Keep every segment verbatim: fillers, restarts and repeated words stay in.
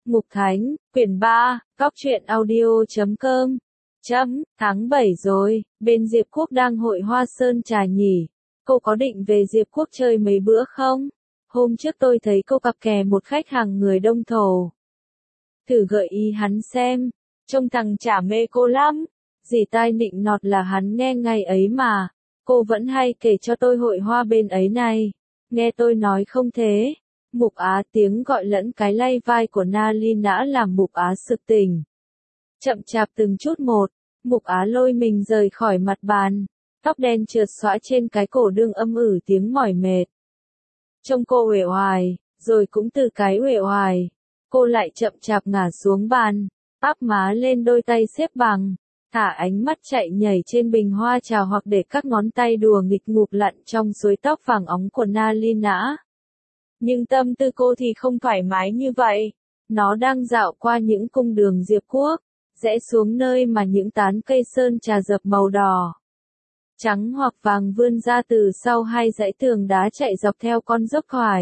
Mục Thánh, quyển ba, góc truyện audio chấm com. Chấm, tháng bảy rồi, bên Diệp Quốc đang hội Hoa Sơn Trà nhỉ. Cô có định về Diệp Quốc chơi mấy bữa không? Hôm trước tôi thấy cô cặp kè một khách hàng người Đông Thổ. Thử gợi ý hắn xem, trông thằng chả mê cô lắm. Dì tai nịnh nọt là hắn nghe ngày ấy mà. Cô vẫn hay kể cho tôi hội hoa bên ấy này. Nghe tôi nói không thế. Mục Á tiếng gọi lẫn cái lay vai của Na Ly Nã làm Mục Á sực tỉnh. Chậm chạp từng chút một, Mục Á lôi mình rời khỏi mặt bàn. Tóc đen trượt xõa trên cái cổ đương âm ử tiếng mỏi mệt. Trông cô uể oải, rồi cũng từ cái uể oải, cô lại chậm chạp ngả xuống bàn, áp má lên đôi tay xếp bằng, thả ánh mắt chạy nhảy trên bình hoa trà hoặc để các ngón tay đùa nghịch ngụp lặn trong suối tóc vàng óng của Na Ly Nã. Nhưng tâm tư cô thì không thoải mái như vậy. Nó đang dạo qua những cung đường Diệp Quốc, rẽ xuống nơi mà những tán cây sơn trà dập màu đỏ, trắng hoặc vàng vươn ra từ sau hai dãy tường đá chạy dọc theo con dốc thoải.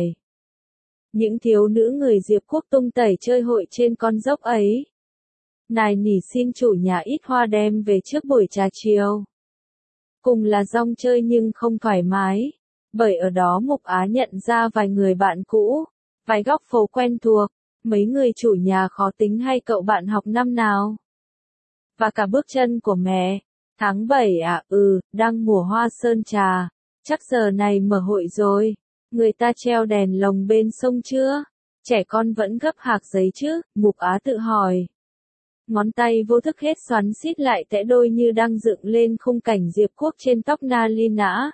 Những thiếu nữ người Diệp Quốc tung tẩy chơi hội trên con dốc ấy. Nài nỉ xin chủ nhà ít hoa đem về trước buổi trà chiều. Cùng là rong chơi nhưng không thoải mái. Bởi ở đó Mục Á nhận ra vài người bạn cũ, vài góc phố quen thuộc, mấy người chủ nhà khó tính hay cậu bạn học năm nào. Và cả bước chân của mẹ. Tháng bảy à, ừ, đang mùa hoa sơn trà, chắc giờ này mở hội rồi. Người ta treo đèn lồng bên sông chưa? Trẻ con vẫn gấp hạc giấy chứ? Mục Á tự hỏi. Ngón tay vô thức hết xoắn xít lại tẽ đôi như đang dựng lên khung cảnh Diệp Quốc trên tóc Na Ly Nã.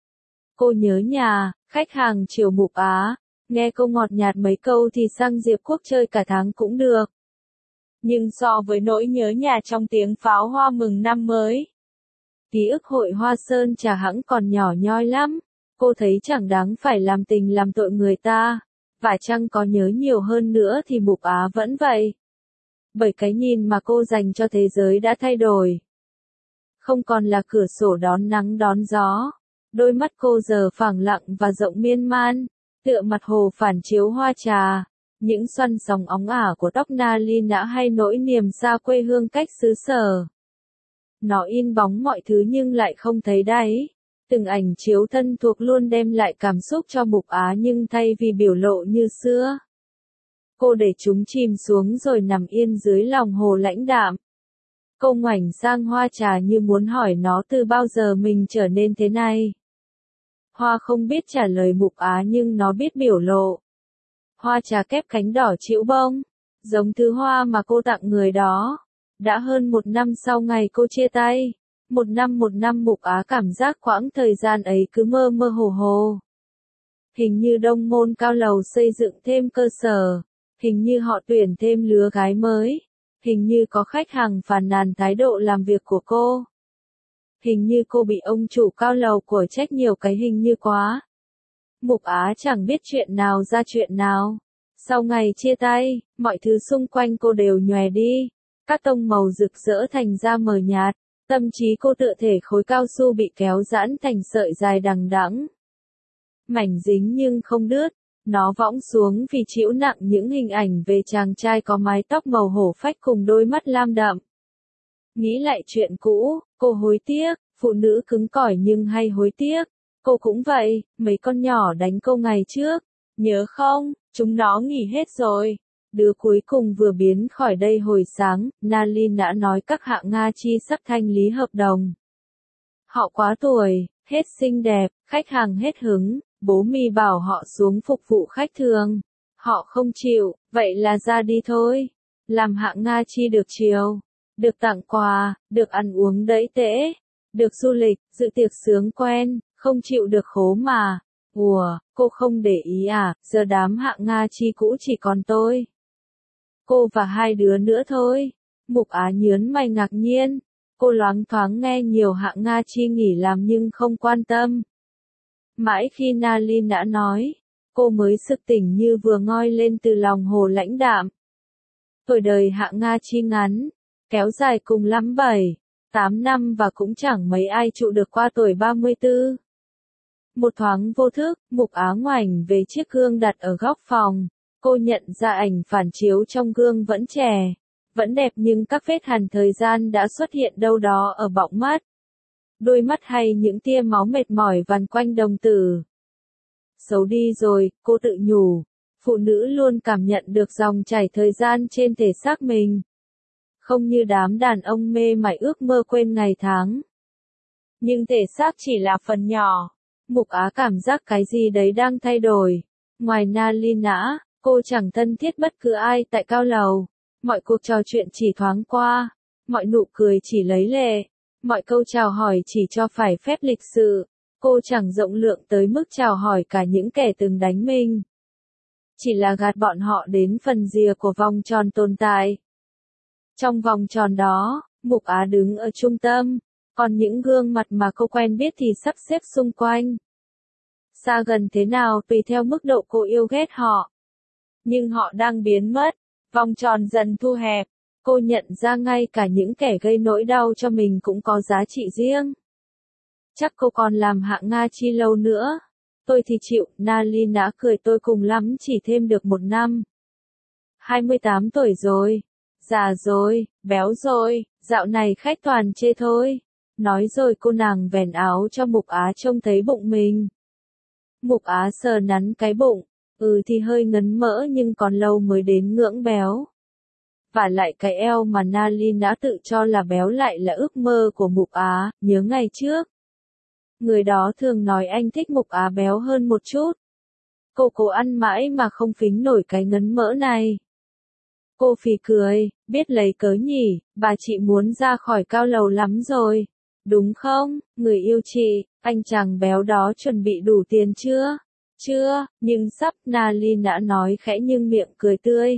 Cô nhớ nhà, khách hàng chiều Mục Á, nghe cô ngọt nhạt mấy câu thì sang Diệp Quốc chơi cả tháng cũng được. Nhưng so với nỗi nhớ nhà trong tiếng pháo hoa mừng năm mới, ký ức hội Hoa Sơn Trà hẵng còn nhỏ nhoi lắm. Cô thấy chẳng đáng phải làm tình làm tội người ta, và chăng có nhớ nhiều hơn nữa thì Mục Á vẫn vậy. Bởi cái nhìn mà cô dành cho thế giới đã thay đổi. Không còn là cửa sổ đón nắng đón gió. Đôi mắt cô giờ phẳng lặng và rộng miên man, tựa mặt hồ phản chiếu hoa trà, những xoăn sóng óng ả của tóc Na Ly Nã hay nỗi niềm xa quê hương cách xứ sở. Nó in bóng mọi thứ nhưng lại không thấy đáy. Từng ảnh chiếu thân thuộc luôn đem lại cảm xúc cho Mục Á nhưng thay vì biểu lộ như xưa, cô để chúng chìm xuống rồi nằm yên dưới lòng hồ lãnh đạm. Cô ngoảnh sang hoa trà như muốn hỏi nó từ bao giờ mình trở nên thế này. Hoa không biết trả lời Mục Á nhưng nó biết biểu lộ. Hoa trà kép cánh đỏ chĩu bông, giống thứ hoa mà cô tặng người đó. Đã hơn một năm sau ngày cô chia tay. Một năm một năm Mục Á cảm giác quãng thời gian ấy cứ mơ mơ hồ hồ. Hình như Đông Môn cao lầu xây dựng thêm cơ sở. Hình như họ tuyển thêm lứa gái mới. Hình như có khách hàng phàn nàn thái độ làm việc của cô. Hình như cô bị ông chủ cao lầu của trách nhiều cái hình như quá. Mục Á chẳng biết chuyện nào ra chuyện nào. Sau ngày chia tay, mọi thứ xung quanh cô đều nhòe đi. Các tông màu rực rỡ thành ra mờ nhạt. Tâm trí cô tựa thể khối cao su bị kéo giãn thành sợi dài đằng đẵng. Mảnh dính nhưng không đứt. Nó võng xuống vì chịu nặng những hình ảnh về chàng trai có mái tóc màu hổ phách cùng đôi mắt lam đậm. Nghĩ lại chuyện cũ, cô hối tiếc, phụ nữ cứng cỏi nhưng hay hối tiếc. Cô cũng vậy, mấy con nhỏ đánh cô ngày trước. Nhớ không, chúng nó nghỉ hết rồi. Đứa cuối cùng vừa biến khỏi đây hồi sáng, Na Ly Nã nói các hạng Nga chi sắp thanh lý hợp đồng. Họ quá tuổi, hết xinh đẹp, khách hàng hết hứng, bố mì bảo họ xuống phục vụ khách thường. Họ không chịu, vậy là ra đi thôi. Làm hạng Nga chi được chiều, được tặng quà, được ăn uống đẫy tễ, được du lịch, dự tiệc sướng quen, không chịu được khố mà. Ủa, cô không để ý à, giờ đám hạng Nga chi cũ chỉ còn tôi. Cô và hai đứa nữa thôi. Mục Á nhớn mày ngạc nhiên. Cô loáng thoáng nghe nhiều hạng Nga chi nghỉ làm nhưng không quan tâm. Mãi khi Na Ly Nã nói, cô mới sực tỉnh như vừa ngoi lên từ lòng hồ lãnh đạm. Tuổi đời hạng Nga chi ngắn, kéo dài cùng lắm bảy, tám năm và cũng chẳng mấy ai trụ được qua tuổi ba mươi tư. Một thoáng vô thức, Mục Á ngoảnh về chiếc gương đặt ở góc phòng. Cô nhận ra ảnh phản chiếu trong gương vẫn trẻ, vẫn đẹp nhưng các vết hằn thời gian đã xuất hiện đâu đó ở bọng mắt, đôi mắt hay những tia máu mệt mỏi vằn quanh đồng tử. Xấu đi rồi, cô tự nhủ. Phụ nữ luôn cảm nhận được dòng chảy thời gian trên thể xác mình. Không như đám đàn ông mê mải ước mơ quên ngày tháng. Nhưng thể xác chỉ là phần nhỏ. Mục Á cảm giác cái gì đấy đang thay đổi. Ngoài Nalina, cô chẳng thân thiết bất cứ ai tại cao lầu. Mọi cuộc trò chuyện chỉ thoáng qua. Mọi nụ cười chỉ lấy lệ. Mọi câu chào hỏi chỉ cho phải phép lịch sự. Cô chẳng rộng lượng tới mức chào hỏi cả những kẻ từng đánh mình. Chỉ là gạt bọn họ đến phần rìa của vòng tròn tồn tại. Trong vòng tròn đó, Mục Á đứng ở trung tâm, còn những gương mặt mà cô quen biết thì sắp xếp xung quanh. Xa gần thế nào tùy theo mức độ cô yêu ghét họ. Nhưng họ đang biến mất, vòng tròn dần thu hẹp, cô nhận ra ngay cả những kẻ gây nỗi đau cho mình cũng có giá trị riêng. Chắc cô còn làm hạng Nga chi lâu nữa. Tôi thì chịu, Nalina cười, tôi cùng lắm chỉ thêm được một năm. hai mươi tám tuổi rồi. Già rồi, béo rồi, dạo này khách toàn chê thôi. Nói rồi cô nàng vén áo cho Mục Á trông thấy bụng mình. Mục Á sờ nắn cái bụng, ừ thì hơi ngấn mỡ nhưng còn lâu mới đến ngưỡng béo. Và lại cái eo mà Nalina tự cho là béo lại là ước mơ của Mục Á, nhớ ngày trước. Người đó thường nói anh thích Mục Á béo hơn một chút. Cô cố ăn mãi mà không phính nổi cái ngấn mỡ này. Cô phì cười, biết lấy cớ nhỉ, bà chị muốn ra khỏi cao lầu lắm rồi. Đúng không, người yêu chị, anh chàng béo đó chuẩn bị đủ tiền chưa? Chưa, nhưng sắp, Nalina nói khẽ nhưng miệng cười tươi.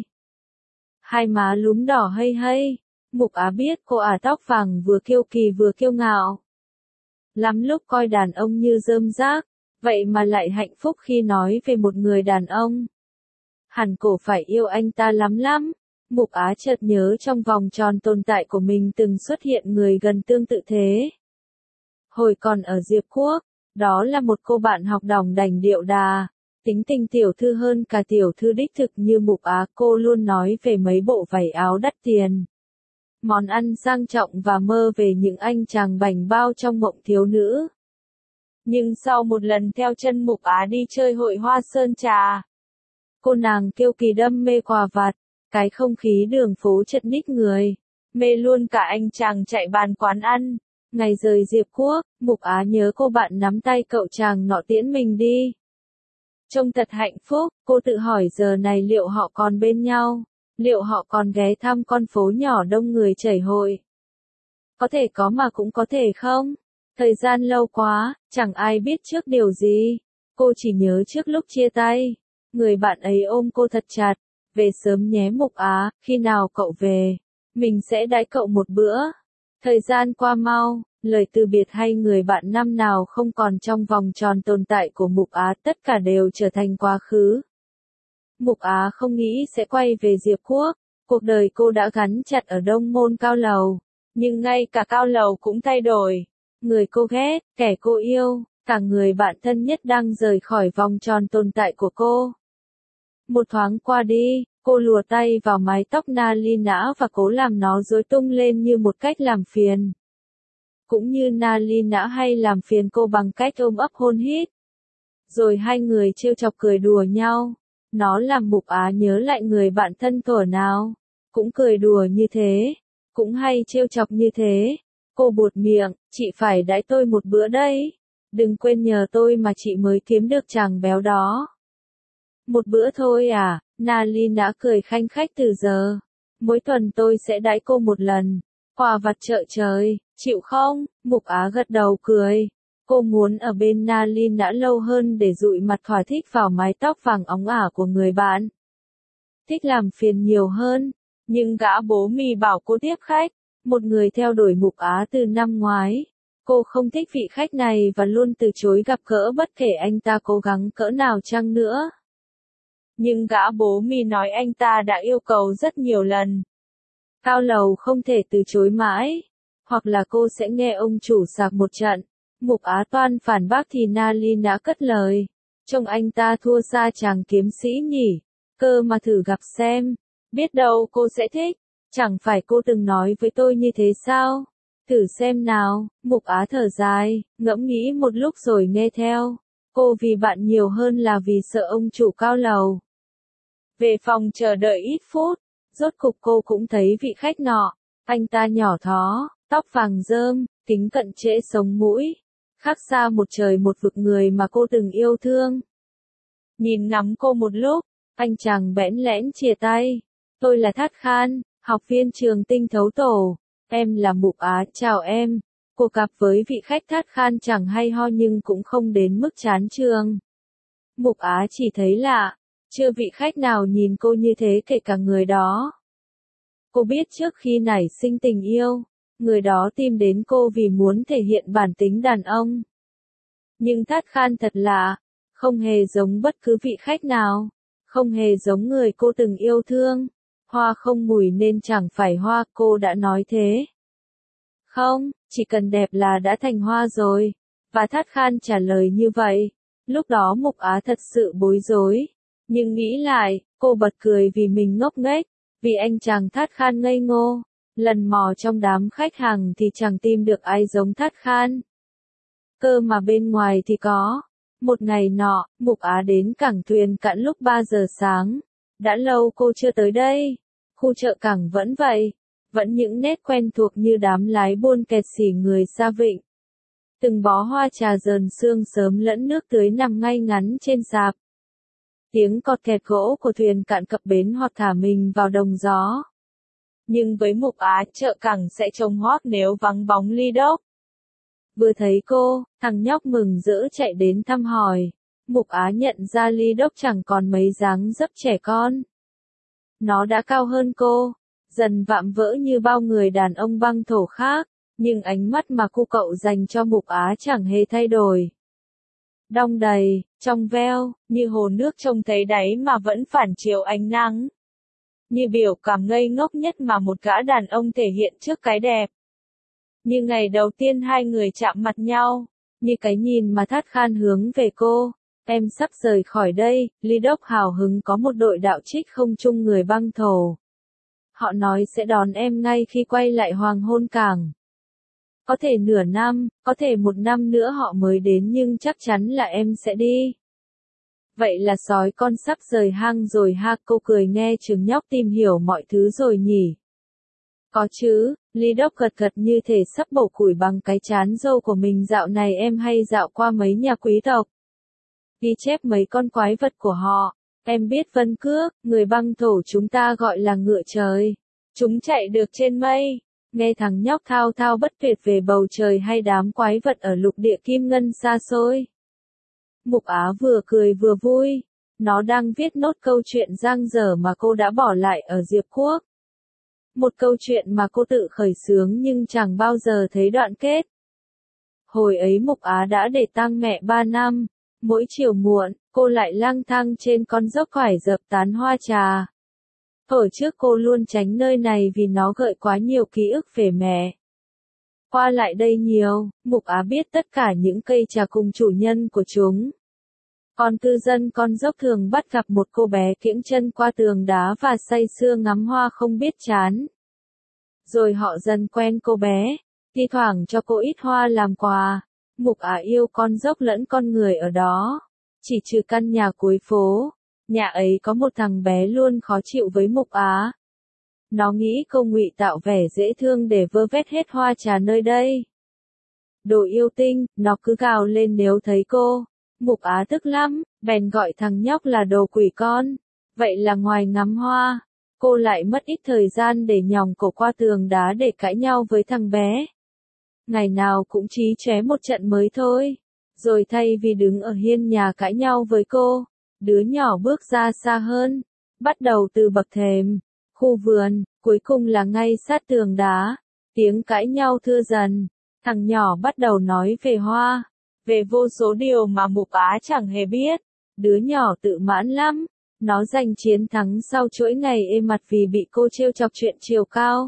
Hai má lúm đỏ hây hây. Mục Á biết cô ả tóc vàng vừa kiêu kỳ vừa kiêu ngạo. Lắm lúc coi đàn ông như rơm rác, vậy mà lại hạnh phúc khi nói về một người đàn ông. Hẳn cổ phải yêu anh ta lắm lắm. Mục Á chợt nhớ trong vòng tròn tồn tại của mình từng xuất hiện người gần tương tự thế. Hồi còn ở Diệp Quốc, đó là một cô bạn học đỏng đảnh điệu đà, tính tình tiểu thư hơn cả tiểu thư đích thực như Mục Á. Cô luôn nói về mấy bộ váy áo đắt tiền, món ăn sang trọng và mơ về những anh chàng bảnh bao trong mộng thiếu nữ. Nhưng sau một lần theo chân Mục Á đi chơi hội hoa sơn trà, cô nàng kiêu kỳ đâm mê quà vặt, cái không khí đường phố chật ních người, mê luôn cả anh chàng chạy bàn quán ăn. Ngày rời Diệp Quốc, Mục Á nhớ cô bạn nắm tay cậu chàng nọ tiễn mình đi. Trông thật hạnh phúc, cô tự hỏi giờ này liệu họ còn bên nhau, liệu họ còn ghé thăm con phố nhỏ đông người chảy hội. Có thể có mà cũng có thể không. Thời gian lâu quá, chẳng ai biết trước điều gì. Cô chỉ nhớ trước lúc chia tay, người bạn ấy ôm cô thật chặt. Về sớm nhé Mục Á, khi nào cậu về, mình sẽ đãi cậu một bữa. Thời gian qua mau, lời từ biệt hay người bạn năm nào không còn trong vòng tròn tồn tại của Mục Á, tất cả đều trở thành quá khứ. Mục Á không nghĩ sẽ quay về Diệp Quốc, cuộc đời cô đã gắn chặt ở Đông Môn cao lầu, nhưng ngay cả cao lầu cũng thay đổi. Người cô ghét, kẻ cô yêu, cả người bạn thân nhất đang rời khỏi vòng tròn tồn tại của cô. Một thoáng qua đi, cô lùa tay vào mái tóc Nalina và cố làm nó rối tung lên như một cách làm phiền. Cũng như Nalina hay làm phiền cô bằng cách ôm ấp hôn hít. Rồi hai người trêu chọc cười đùa nhau. Nó làm Mục Á nhớ lại người bạn thân thuở nào. Cũng cười đùa như thế. Cũng hay trêu chọc như thế. Cô buột miệng, chị phải đãi tôi một bữa đấy. Đừng quên nhờ tôi mà chị mới kiếm được chàng béo đó. Một bữa thôi à, Nalina cười khanh khách từ giờ. Mỗi tuần tôi sẽ đãi cô một lần. Quà vặt chợ trời, chịu không? Mục Á gật đầu cười. Cô muốn ở bên Nalina lâu hơn để dụi mặt thỏa thích vào mái tóc vàng óng ả của người bạn. Thích làm phiền nhiều hơn. Nhưng gã bố mì bảo cô tiếp khách. Một người theo đuổi Mục Á từ năm ngoái. Cô không thích vị khách này và luôn từ chối gặp gỡ bất kể anh ta cố gắng cỡ nào chăng nữa. Nhưng gã bố mì nói anh ta đã yêu cầu rất nhiều lần. Cao lầu không thể từ chối mãi. Hoặc là cô sẽ nghe ông chủ sạc một trận. Mục Á toan phản bác thì Nalina cất lời. Trông anh ta thua xa chàng kiếm sĩ nhỉ. Cơ mà thử gặp xem, biết đâu cô sẽ thích, chẳng phải cô từng nói với tôi như thế sao? Thử xem nào, Mục Á thở dài, ngẫm nghĩ một lúc rồi nghe theo. Cô vì bạn nhiều hơn là vì sợ ông chủ cao lầu. Về phòng chờ đợi ít phút, rốt cục cô cũng thấy vị khách nọ. Anh ta nhỏ thó, tóc vàng rơm, kính cận trễ sống mũi. Khác xa một trời một vực người mà cô từng yêu thương. Nhìn ngắm cô một lúc, anh chàng bẽn lẽn chìa tay. Tôi là Thát Khan, học viên trường Tinh Thấu Tổ. Em là Mục Á, chào em. Cuộc gặp với vị khách Thát Khan chẳng hay ho nhưng cũng không đến mức chán trường. Mục Á chỉ thấy lạ, chưa vị khách nào nhìn cô như thế kể cả người đó. Cô biết trước khi nảy sinh tình yêu, người đó tìm đến cô vì muốn thể hiện bản tính đàn ông. Nhưng Thát Khan thật lạ, không hề giống bất cứ vị khách nào, không hề giống người cô từng yêu thương. Hoa không mùi nên chẳng phải hoa, cô đã nói thế. Không, chỉ cần đẹp là đã thành hoa rồi. Và Thát Khan trả lời như vậy. Lúc đó Mục Á thật sự bối rối. Nhưng nghĩ lại, cô bật cười vì mình ngốc nghếch, vì anh chàng Thát Khan ngây ngô. Lần mò trong đám khách hàng thì chẳng tìm được ai giống Thát Khan. Cơ mà bên ngoài thì có. Một ngày nọ, Mục Á đến cảng thuyền cạn lúc ba giờ sáng. Đã lâu cô chưa tới đây. Khu chợ cảng vẫn vậy. Vẫn những nét quen thuộc như đám lái buôn kẹt xỉ người xa vịnh. Từng bó hoa trà dờn sương sớm lẫn nước tưới nằm ngay ngắn trên sạp. Tiếng cọt kẹt gỗ của thuyền cạn cập bến hoặc thả mình vào đồng gió. Nhưng với Mục Á, chợ cảng sẽ trông hoác nếu vắng bóng Ly Đốc. Vừa thấy cô, thằng nhóc mừng rỡ chạy đến thăm hỏi. Mục Á nhận ra Ly Đốc chẳng còn mấy dáng dấp trẻ con. Nó đã cao hơn cô, dần vạm vỡ như bao người đàn ông băng thổ khác, nhưng ánh mắt mà cô cậu dành cho Mục Á chẳng hề thay đổi. Đong đầy, trong veo, như hồ nước trông thấy đáy mà vẫn phản chiếu ánh nắng. Như biểu cảm ngây ngốc nhất mà một gã đàn ông thể hiện trước cái đẹp. Như ngày đầu tiên hai người chạm mặt nhau, như cái nhìn mà Thát Khan hướng về cô. Em sắp rời khỏi đây, Ly Đốc hào hứng có một đội đạo trích không chung người băng thổ. Họ nói sẽ đón em ngay khi quay lại hoàng hôn cảng. Có thể nửa năm, có thể một năm nữa họ mới đến nhưng chắc chắn là em sẽ đi. Vậy là sói con sắp rời hang rồi ha, cô cười nghe chừng nhóc tìm hiểu mọi thứ rồi nhỉ. Có chứ, Ly Đốc gật gật như thể sắp bổ củi bằng cái chán râu của mình. Dạo này em hay dạo qua mấy nhà quý tộc. Ghi chép mấy con quái vật của họ. Em biết Vân Cước, người băng thổ chúng ta gọi là ngựa trời. Chúng chạy được trên mây. Nghe thằng nhóc thao thao bất tuyệt về bầu trời hay đám quái vật ở lục địa kim ngân xa xôi. Mục Á vừa cười vừa vui. Nó đang viết nốt câu chuyện dang dở mà cô đã bỏ lại ở Diệp Quốc. Một câu chuyện mà cô tự khởi xướng nhưng chẳng bao giờ thấy đoạn kết. Hồi ấy Mục Á đã để tang mẹ ba năm. Mỗi chiều muộn, cô lại lang thang trên con dốc quải dập tán hoa trà. Ở trước cô luôn tránh nơi này vì nó gợi quá nhiều ký ức về mẹ. Qua lại đây nhiều, Mục Á biết tất cả những cây trà cùng chủ nhân của chúng. Còn cư dân con dốc thường bắt gặp một cô bé kiễng chân qua tường đá và say sưa ngắm hoa không biết chán. Rồi họ dần quen cô bé, thi thoảng cho cô ít hoa làm quà. Mục Á yêu con dốc lẫn con người ở đó. Chỉ trừ căn nhà cuối phố, nhà ấy có một thằng bé luôn khó chịu với Mục Á. Nó nghĩ cô ngụy tạo vẻ dễ thương để vơ vét hết hoa trà nơi đây. Đồ yêu tinh, nó cứ gào lên nếu thấy cô. Mục Á tức lắm, bèn gọi thằng nhóc là đồ quỷ con. Vậy là ngoài ngắm hoa, cô lại mất ít thời gian để nhòng cổ qua tường đá để cãi nhau với thằng bé. Ngày nào cũng chí chóe một trận mới thôi. Rồi thay vì đứng ở hiên nhà cãi nhau với cô, đứa nhỏ bước ra xa hơn. Bắt đầu từ bậc thềm, khu vườn, cuối cùng là ngay sát tường đá. Tiếng cãi nhau thưa dần. Thằng nhỏ bắt đầu nói về hoa. Về vô số điều mà Mục Á chẳng hề biết. Đứa nhỏ tự mãn lắm. Nó giành chiến thắng sau chuỗi ngày êm mặt vì bị cô trêu chọc chuyện chiều cao.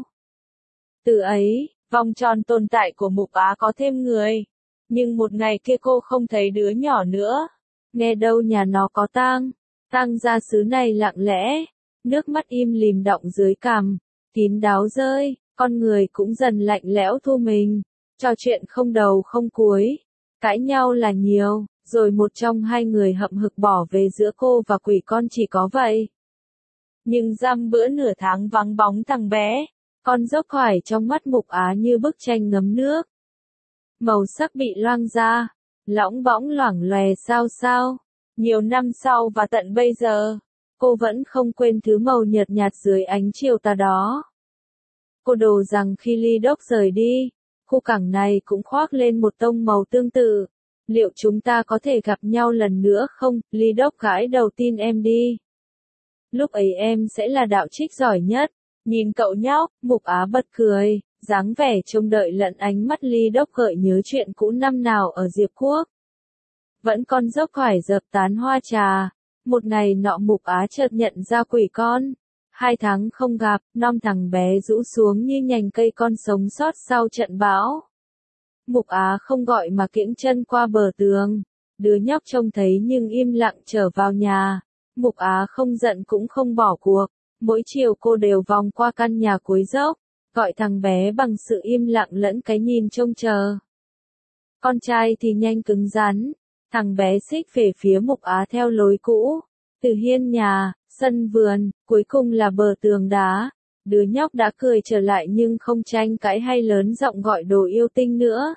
Từ ấy, vòng tròn tồn tại của Mục Á có thêm người. Nhưng một ngày kia cô không thấy đứa nhỏ nữa. Nghe đâu nhà nó có tang. Tang gia sứ này lặng lẽ, nước mắt im lìm đọng dưới cằm, kín đáo rơi, con người cũng dần lạnh lẽo thu mình, trò chuyện không đầu không cuối, cãi nhau là nhiều, rồi một trong hai người hậm hực bỏ về giữa cô và quỷ con chỉ có vậy. Nhưng dăm bữa nửa tháng vắng bóng thằng bé, con dốc khoải trong mắt Mục Á như bức tranh ngấm nước. Màu sắc bị loang ra, lõng bõng loảng lòe sao sao. Nhiều năm sau và tận bây giờ, cô vẫn không quên thứ màu nhợt nhạt dưới ánh chiều tà đó. Cô đồ rằng khi Ly Đốc rời đi, khu cảng này cũng khoác lên một tông màu tương tự. Liệu chúng ta có thể gặp nhau lần nữa không? Ly Đốc gãi đầu, tin em đi. Lúc ấy em sẽ là đạo trích giỏi nhất. Nhìn cậu nhóc, Mục Á bật cười, dáng vẻ trông đợi lẫn ánh mắt Ly Đốc gợi nhớ chuyện cũ năm nào ở Diệp Quốc. Vẫn con dốc khoải dập tán hoa trà. Một ngày nọ Mục Á chợt nhận ra quỷ con. Hai tháng không gặp, non thằng bé rũ xuống như nhành cây con sống sót sau trận bão. Mục Á không gọi mà kiễng chân qua bờ tường. Đứa nhóc trông thấy nhưng im lặng trở vào nhà. Mục Á không giận cũng không bỏ cuộc. Mỗi chiều cô đều vòng qua căn nhà cuối dốc, gọi thằng bé bằng sự im lặng lẫn cái nhìn trông chờ. Con trai thì nhanh cứng rắn, thằng bé xích về phía Mục Á theo lối cũ. Từ hiên nhà, sân vườn, cuối cùng là bờ tường đá. Đứa nhóc đã cười trở lại nhưng không tranh cãi hay lớn giọng gọi đồ yêu tinh nữa.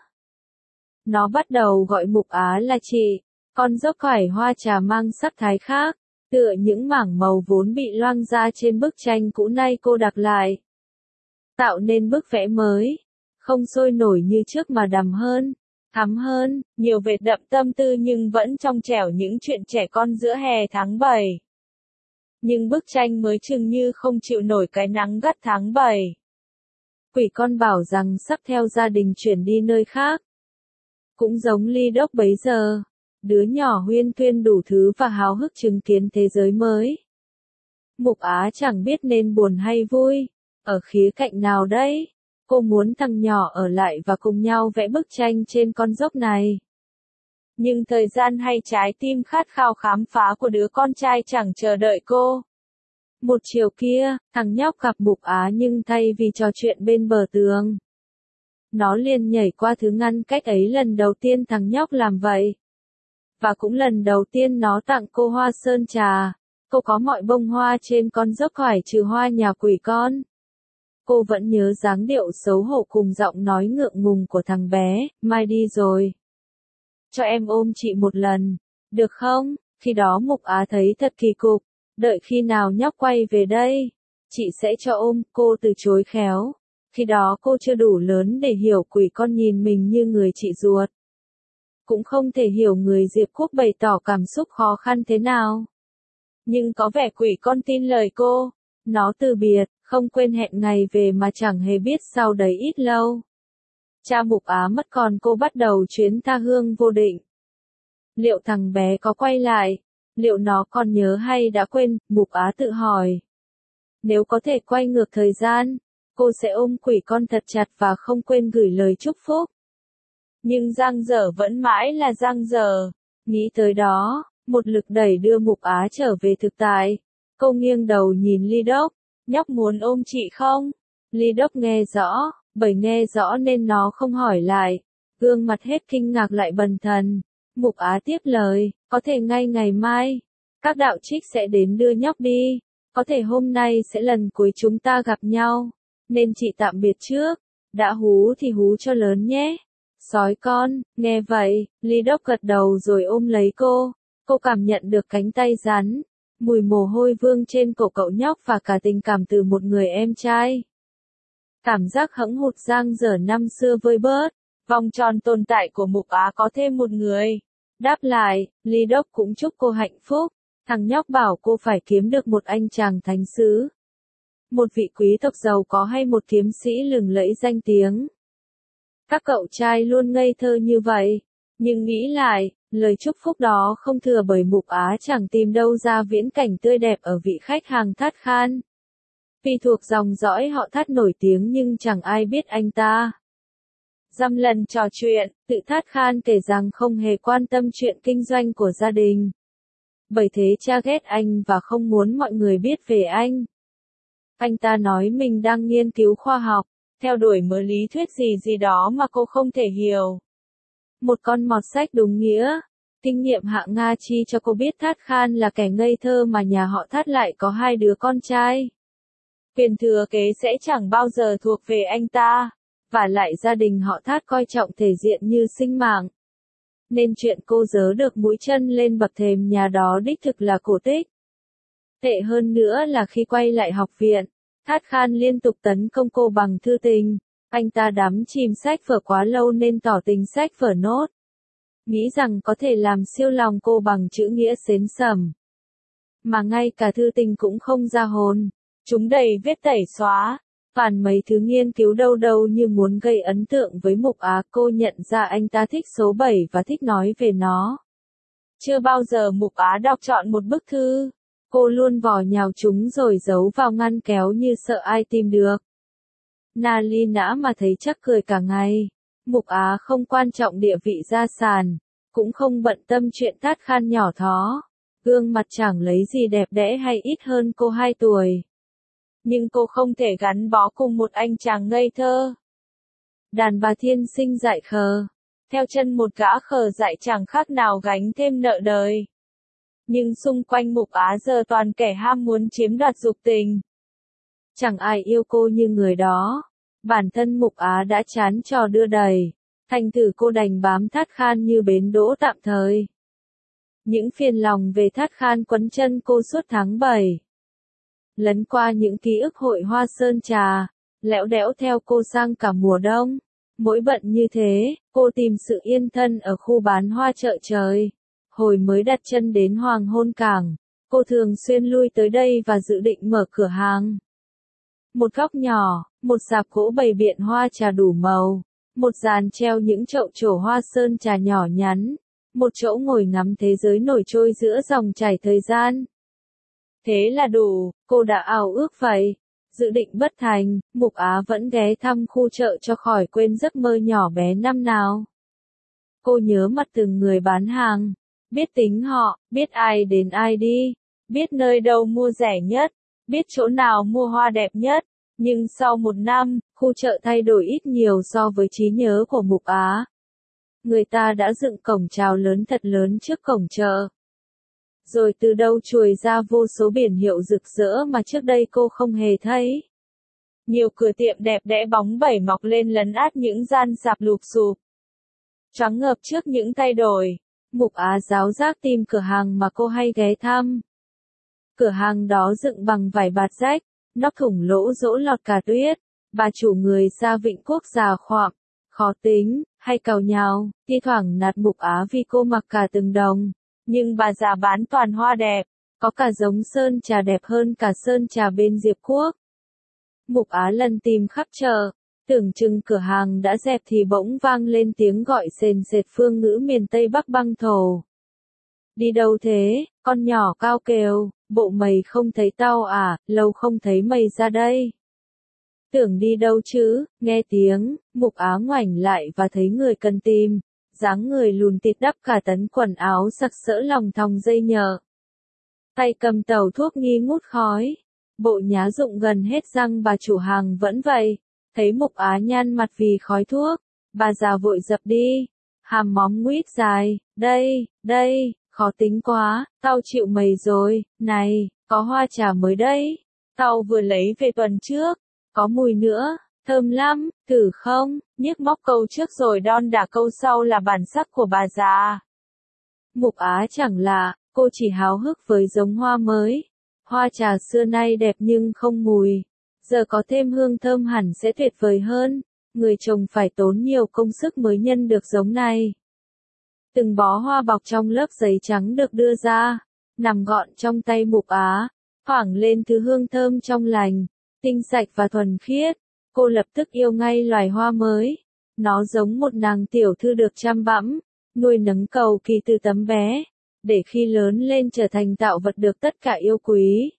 Nó bắt đầu gọi Mục Á là chị, con dốc khoải hoa trà mang sắc thái khác. Tựa những mảng màu vốn bị loang ra trên bức tranh cũ nay cô đặt lại. Tạo nên bức vẽ mới. Không sôi nổi như trước mà đằm hơn, thắm hơn, nhiều vệt đậm tâm tư nhưng vẫn trong trẻo những chuyện trẻ con giữa hè tháng bảy. Nhưng bức tranh mới chừng như không chịu nổi cái nắng gắt tháng bảy. Quỷ con bảo rằng sắp theo gia đình chuyển đi nơi khác. Cũng giống Ly Đốc bấy giờ. Đứa nhỏ huyên thuyên đủ thứ và háo hức chứng kiến thế giới mới. Mục Á chẳng biết nên buồn hay vui. Ở khía cạnh nào đấy? Cô muốn thằng nhỏ ở lại và cùng nhau vẽ bức tranh trên con dốc này. Nhưng thời gian hay trái tim khát khao khám phá của đứa con trai chẳng chờ đợi cô. Một chiều kia, thằng nhóc gặp Mục Á nhưng thay vì trò chuyện bên bờ tường, nó liền nhảy qua thứ ngăn cách ấy. Lần đầu tiên thằng nhóc làm vậy. Và cũng lần đầu tiên nó tặng cô hoa sơn trà. Cô có mọi bông hoa trên con dốc khoải trừ hoa nhà quỷ con. Cô vẫn nhớ dáng điệu xấu hổ cùng giọng nói ngượng ngùng của thằng bé, mai đi rồi. Cho em ôm chị một lần, được không? Khi đó Mục Á thấy thật kỳ cục, đợi khi nào nhóc quay về đây, chị sẽ cho ôm. Cô từ chối khéo. Khi đó cô chưa đủ lớn để hiểu quỷ con nhìn mình như người chị ruột. Cũng không thể hiểu người Diệp Quốc bày tỏ cảm xúc khó khăn thế nào. Nhưng có vẻ quỷ con tin lời cô. Nó từ biệt, không quên hẹn ngày về mà chẳng hề biết sau đấy ít lâu. Cha Mục Á mất còn cô bắt đầu chuyến tha hương vô định. Liệu thằng bé có quay lại? Liệu nó còn nhớ hay đã quên? Mục Á tự hỏi. Nếu có thể quay ngược thời gian, cô sẽ ôm quỷ con thật chặt và không quên gửi lời chúc phúc. Nhưng dang dở vẫn mãi là dang dở. Nghĩ tới đó, một lực đẩy đưa Mục Á trở về thực tại. Cô nghiêng đầu nhìn Ly Đốc. Nhóc muốn ôm chị không? Ly Đốc nghe rõ, bởi nghe rõ nên nó không hỏi lại. Gương mặt hết kinh ngạc lại bần thần. Mục Á tiếp lời, có thể ngay ngày mai. Các đạo trích sẽ đến đưa nhóc đi. Có thể hôm nay sẽ lần cuối chúng ta gặp nhau. Nên chị tạm biệt trước. Đã hú thì hú cho lớn nhé. Sói con, nghe vậy, Ly Đốc gật đầu rồi ôm lấy cô. Cô cảm nhận được cánh tay rắn, mùi mồ hôi vương trên cổ cậu nhóc và cả tình cảm từ một người em trai. Cảm giác hẫng hụt dang dở năm xưa vơi bớt, vòng tròn tồn tại của Mục Á có thêm một người. Đáp lại, Ly Đốc cũng chúc cô hạnh phúc. Thằng nhóc bảo cô phải kiếm được một anh chàng thánh sứ, một vị quý tộc giàu có hay một kiếm sĩ lừng lẫy danh tiếng. Các cậu trai luôn ngây thơ như vậy. Nhưng nghĩ lại, lời chúc phúc đó không thừa bởi Mục Á chẳng tìm đâu ra viễn cảnh tươi đẹp ở vị khách hàng Thát Khan. Vì thuộc dòng dõi họ Thát nổi tiếng nhưng chẳng ai biết anh ta. Dăm lần trò chuyện, tự Thát Khan kể rằng không hề quan tâm chuyện kinh doanh của gia đình. Bởi thế cha ghét anh và không muốn mọi người biết về anh. Anh ta nói mình đang nghiên cứu khoa học, theo đuổi một lý thuyết gì gì đó mà cô không thể hiểu. Một con mọt sách đúng nghĩa. Kinh nghiệm hạng Nga chi cho cô biết Thát Khan là kẻ ngây thơ mà nhà họ Thát lại có hai đứa con trai. Quyền thừa kế sẽ chẳng bao giờ thuộc về anh ta, và lại gia đình họ Thát coi trọng thể diện như sinh mạng. Nên chuyện cô giớ được mũi chân lên bậc thềm nhà đó đích thực là cổ tích. Tệ hơn nữa là khi quay lại học viện, Thát Khan liên tục tấn công cô bằng thư tình. Anh ta đắm chìm sách vở quá lâu nên tỏ tình sách vở nốt. Nghĩ rằng có thể làm siêu lòng cô bằng chữ nghĩa xến sẩm. Mà ngay cả thư tình cũng không ra hồn. Chúng đầy vết tẩy xóa. Toàn mấy thứ nghiên cứu đâu đâu như muốn gây ấn tượng với Mục Á. Cô nhận ra anh ta thích số bảy và thích nói về nó. Chưa bao giờ Mục Á đọc trọn một bức thư. Cô luôn vò nhào chúng rồi giấu vào ngăn kéo như sợ ai tìm được. Na Ly Nã mà thấy chắc cười cả ngày. Mục Á không quan trọng địa vị gia sản, cũng không bận tâm chuyện Thát Khan nhỏ thó. Gương mặt chẳng lấy gì đẹp đẽ hay ít hơn cô hai tuổi. Nhưng cô không thể gắn bó cùng một anh chàng ngây thơ. Đàn bà thiên sinh dại khờ. Theo chân một gã khờ dại chẳng khác nào gánh thêm nợ đời. Nhưng xung quanh Mục Á giờ toàn kẻ ham muốn chiếm đoạt dục tình. Chẳng ai yêu cô như người đó. Bản thân Mục Á đã chán trò đưa đẩy. Thành thử cô đành bám Thát Khan như bến đỗ tạm thời. Những phiền lòng về Thát Khan quấn chân cô suốt tháng bảy. Lấn qua những ký ức hội hoa sơn trà, lẽo đẽo theo cô sang cả mùa đông. Mỗi bận như thế, cô tìm sự yên thân ở khu bán hoa chợ trời. Hồi mới đặt chân đến Hoàng Hôn Cảng, cô thường xuyên lui tới đây và dự định mở cửa hàng. Một góc nhỏ, một sạp gỗ bày biện hoa trà đủ màu, một dàn treo những chậu trổ hoa sơn trà nhỏ nhắn, một chỗ ngồi ngắm thế giới nổi trôi giữa dòng chảy thời gian. Thế là đủ, cô đã ao ước vậy. Dự định bất thành, Mục Á vẫn ghé thăm khu chợ cho khỏi quên giấc mơ nhỏ bé năm nào. Cô nhớ mặt từng người bán hàng, biết tính họ, biết ai đến ai đi, biết nơi đâu mua rẻ nhất, biết chỗ nào mua hoa đẹp nhất. Nhưng sau một năm, khu chợ thay đổi ít nhiều so với trí nhớ của Mục Á. Người ta đã dựng cổng chào lớn thật lớn trước cổng chợ. Rồi từ đâu chuồi ra vô số biển hiệu rực rỡ mà trước đây cô không hề thấy. Nhiều cửa tiệm đẹp đẽ bóng bẩy mọc lên lấn át những gian sạp lụp xụp. Choáng ngợp trước những thay đổi, Mục Á giáo giác tìm cửa hàng mà cô hay ghé thăm. Cửa hàng đó dựng bằng vải bạt rách, nóc thủng lỗ dỗ lọt cả tuyết. Bà chủ người xa Vịnh Quốc già khoạm, khó tính, hay càu nhàu, thi thoảng nạt Mục Á vì cô mặc cả từng đồng. Nhưng bà già bán toàn hoa đẹp, có cả giống sơn trà đẹp hơn cả sơn trà bên Diệp Quốc. Mục Á lần tìm khắp chợ, tưởng chừng cửa hàng đã dẹp thì bỗng vang lên tiếng gọi sền sệt phương ngữ miền Tây Bắc băng thổ. Đi đâu thế, con nhỏ cao kèo, bộ mày không thấy tao à, lâu không thấy mày ra đây. Tưởng đi đâu chứ, nghe tiếng, Mục Á ngoảnh lại và thấy người cần tìm. Dáng người lùn tịt đắp cả tấn quần áo sặc sỡ lòng thòng dây nhợ. Tay cầm tàu thuốc nghi ngút khói. Bộ nhá rụng gần hết răng bà chủ hàng vẫn vậy. Thấy Mục Á nhăn mặt vì khói thuốc. Bà già vội dập đi. Hàm móng nguyết dài. Đây, đây, khó tính quá. Tao chịu mày rồi. Này, có hoa trà mới đấy. Tao vừa lấy về tuần trước. Có mùi nữa. Thơm lắm, thử không? Nhức móc câu trước rồi đon đả câu sau là bản sắc của bà già. Mục Á chẳng lạ, cô chỉ háo hức với giống hoa mới. Hoa trà xưa nay đẹp nhưng không mùi. Giờ có thêm hương thơm hẳn sẽ tuyệt vời hơn. Người trồng phải tốn nhiều công sức mới nhân được giống này. Từng bó hoa bọc trong lớp giấy trắng được đưa ra, nằm gọn trong tay Mục Á, thoảng lên thứ hương thơm trong lành, tinh sạch và thuần khiết. Cô lập tức yêu ngay loài hoa mới. Nó giống một nàng tiểu thư được chăm bẵm, nuôi nấng cầu kỳ từ tấm bé, để khi lớn lên trở thành tạo vật được tất cả yêu quý.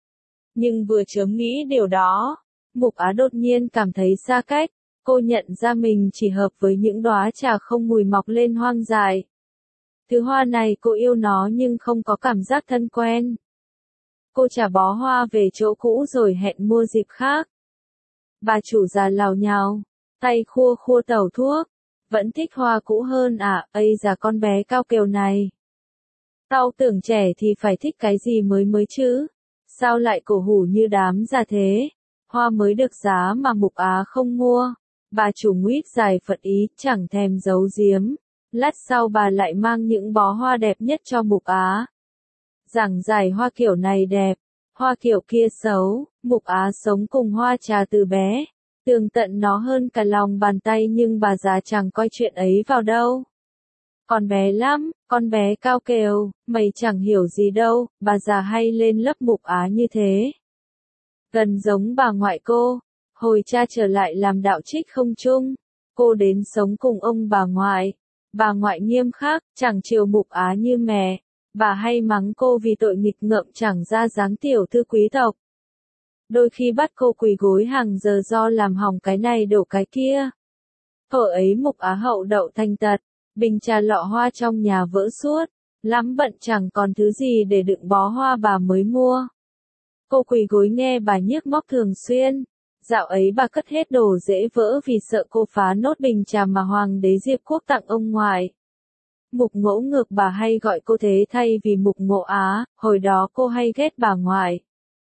Nhưng vừa chớm nghĩ điều đó, Mục Á đột nhiên cảm thấy xa cách. Cô nhận ra mình chỉ hợp với những đóa trà không mùi mọc lên hoang dại. Thứ hoa này cô yêu nó nhưng không có cảm giác thân quen. Cô trả bó hoa về chỗ cũ rồi hẹn mua dịp khác. Bà chủ già lào nhào, tay khua khua tẩu thuốc. Vẫn thích hoa cũ hơn à, ây già con bé cao kiều này. Tao tưởng trẻ thì phải thích cái gì mới mới chứ. Sao lại cổ hủ như đám già thế? Hoa mới được giá mà Mục Á không mua. Bà chủ nguyết dài phật ý, chẳng thèm giấu giếm. Lát sau bà lại mang những bó hoa đẹp nhất cho Mục Á. Giảng giải hoa kiểu này đẹp, hoa kiểu kia xấu. Mục Á sống cùng hoa trà từ bé. Tường tận nó hơn cả lòng bàn tay nhưng bà già chẳng coi chuyện ấy vào đâu. Con bé lắm, con bé cao kiều, mày chẳng hiểu gì đâu, bà già hay lên lớp Mục Á như thế. Gần giống bà ngoại cô, hồi cha trở lại làm đạo trích không chung, cô đến sống cùng ông bà ngoại. Bà ngoại nghiêm khắc, chẳng chiều Mục Á như mẹ, bà hay mắng cô vì tội nghịch ngợm chẳng ra dáng tiểu thư quý tộc. Đôi khi bắt cô quỳ gối hàng giờ do làm hỏng cái này đổ cái kia. Thuở ấy Mục Á hậu đậu thành tật, bình trà lọ hoa trong nhà vỡ suốt, lắm bận chẳng còn thứ gì để đựng bó hoa bà mới mua. Cô quỳ gối nghe bà nhiếc móc thường xuyên. Dạo ấy bà cất hết đồ dễ vỡ vì sợ cô phá nốt bình trà mà Hoàng đế Diệp Quốc tặng ông ngoại. Mục Ngỗ Ngược bà hay gọi cô thế thay vì Mục Ngộ Á, hồi đó cô hay ghét bà ngoại.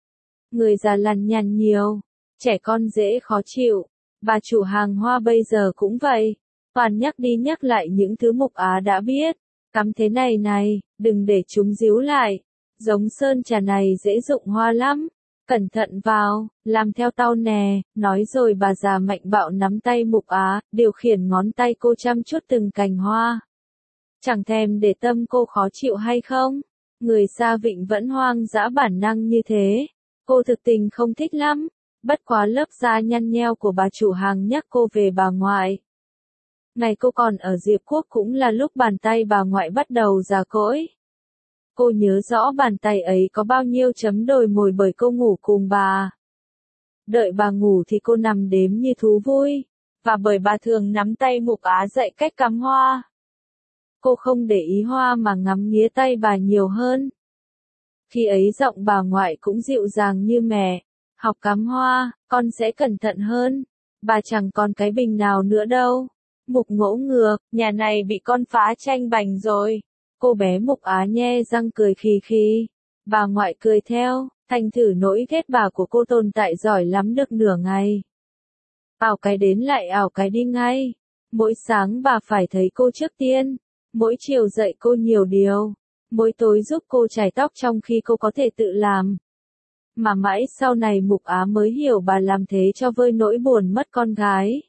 Người già lằn nhằn nhiều, trẻ con dễ khó chịu. Bà chủ hàng hoa bây giờ cũng vậy, toàn nhắc đi nhắc lại những thứ Mục Á đã biết. Cắm thế này này, đừng để chúng díu lại. Giống sơn trà này dễ rụng hoa lắm. Cẩn thận vào, làm theo tao nè, nói rồi bà già mạnh bạo nắm tay Mục Á, điều khiển ngón tay cô chăm chút từng cành hoa. Chẳng thèm để tâm cô khó chịu hay không. Người xa vịnh vẫn hoang dã bản năng như thế. Cô thực tình không thích lắm. Bất quá lớp da nhăn nheo của bà chủ hàng nhắc cô về bà ngoại. Ngày cô còn ở Diệp Quốc cũng là lúc bàn tay bà ngoại bắt đầu già cỗi. Cô nhớ rõ bàn tay ấy có bao nhiêu chấm đồi mồi bởi cô ngủ cùng bà. Đợi bà ngủ thì cô nằm đếm như thú vui. Và bởi bà thường nắm tay Mục Á dạy cách cắm hoa. Cô không để ý hoa mà ngắm nghía tay bà nhiều hơn. Khi ấy giọng bà ngoại cũng dịu dàng như mẹ. Học cắm hoa, con sẽ cẩn thận hơn. Bà chẳng còn cái bình nào nữa đâu. Mục Ngỗ Ngược, nhà này bị con phá tranh bành rồi. Cô bé Mục Á nhe răng cười khì khì. Bà ngoại cười theo, thành thử nỗi ghét bà của cô tồn tại giỏi lắm được nửa ngày. Ảo cái đến lại ảo cái đi ngay. Mỗi sáng bà phải thấy cô trước tiên. Mỗi chiều dạy cô nhiều điều. Mỗi tối giúp cô chải tóc trong khi cô có thể tự làm. Mà mãi sau này Mục Á mới hiểu bà làm thế cho vơi nỗi buồn mất con gái.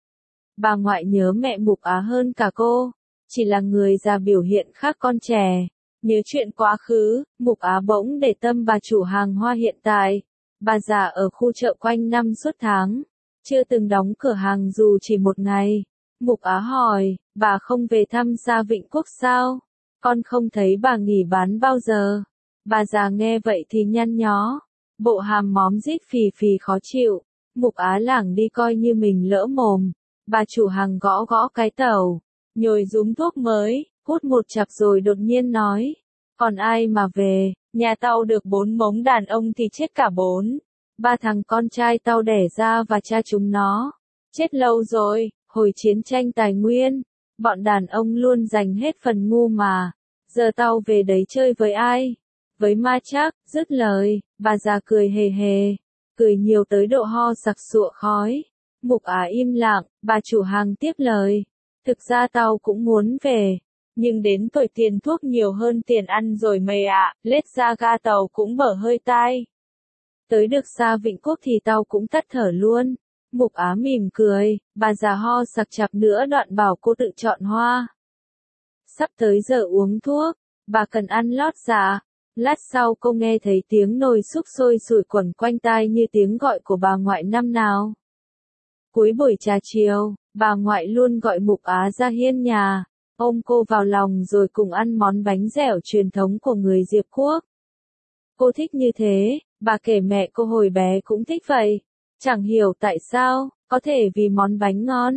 Bà ngoại nhớ mẹ Mục Á hơn cả cô. Chỉ là người già biểu hiện khác con trẻ. Nhớ chuyện quá khứ, Mục Á bỗng để tâm bà chủ hàng hoa hiện tại. Bà già ở khu chợ quanh năm suốt tháng. Chưa từng đóng cửa hàng dù chỉ một ngày. Mục Á hỏi, bà không về thăm Sa Vịnh Quốc sao? Con không thấy bà nghỉ bán bao giờ. Bà già nghe vậy thì nhăn nhó. Bộ hàm móm rít phì phì khó chịu. Mục Á lảng đi coi như mình lỡ mồm. Bà chủ hàng gõ gõ cái tàu. Nhồi rúm thuốc mới, hút một chặp rồi đột nhiên nói. Còn ai mà về, nhà tao được bốn mống đàn ông thì chết cả bốn. Ba thằng con trai tao đẻ ra và cha chúng nó. Chết lâu rồi, hồi chiến tranh tài nguyên. Bọn đàn ông luôn dành hết phần ngu mà. Giờ tao về đấy chơi với ai? Với ma chắc, dứt lời, bà già cười hề hề. Cười nhiều tới độ ho sặc sụa khói. Mục Á im lặng, bà chủ hàng tiếp lời. Thực ra tao cũng muốn về. Nhưng đến tuổi tiền thuốc nhiều hơn tiền ăn rồi mày ạ, lết ra ga tàu cũng bở hơi tai. Tới được Sa Vịnh Quốc thì tao cũng tắt thở luôn. Mục Á mỉm cười, bà già ho sặc chặp nữa đoạn bảo cô tự chọn hoa. Sắp tới giờ uống thuốc, bà cần ăn lót dạ. Lát sau cô nghe thấy tiếng nồi súp sôi sủi quẩn quanh tai như tiếng gọi của bà ngoại năm nào. Cuối buổi trà chiều, bà ngoại luôn gọi Mục Á ra hiên nhà, ôm cô vào lòng rồi cùng ăn món bánh dẻo truyền thống của người Diệp Quốc. Cô thích như thế, bà kể mẹ cô hồi bé cũng thích vậy. Chẳng hiểu tại sao, có thể vì món bánh ngon,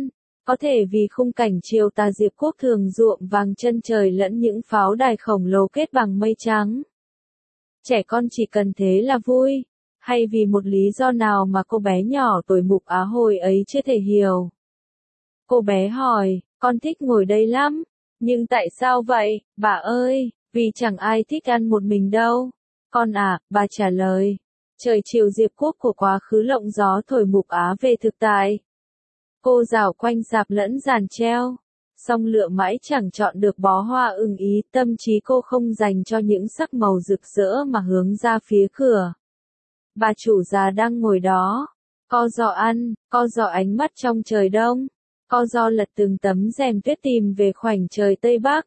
Có thể vì khung cảnh triều tà Diệp Quốc thường ruộng vàng chân trời lẫn những pháo đài khổng lồ kết bằng mây trắng. Trẻ con chỉ cần thế là vui, hay vì một lý do nào mà cô bé nhỏ tuổi Mục Á hồi ấy chưa thể hiểu. Cô bé hỏi, con thích ngồi đây lắm, nhưng tại sao vậy, bà ơi, vì chẳng ai thích ăn một mình đâu. Con à, bà trả lời. Trời chiều Diệp Quốc của quá khứ lộng gió thổi Mục Á về thực tại. Cô dạo quanh sạp lẫn giàn treo, song lựa mãi chẳng chọn được bó hoa ưng ý, tâm trí cô không dành cho những sắc màu rực rỡ mà hướng ra phía cửa. Bà chủ già đang ngồi đó, co giò ăn, co giò ánh mắt trong trời đông, co giò lật từng tấm rèm tuyết tìm về khoảnh trời Tây Bắc.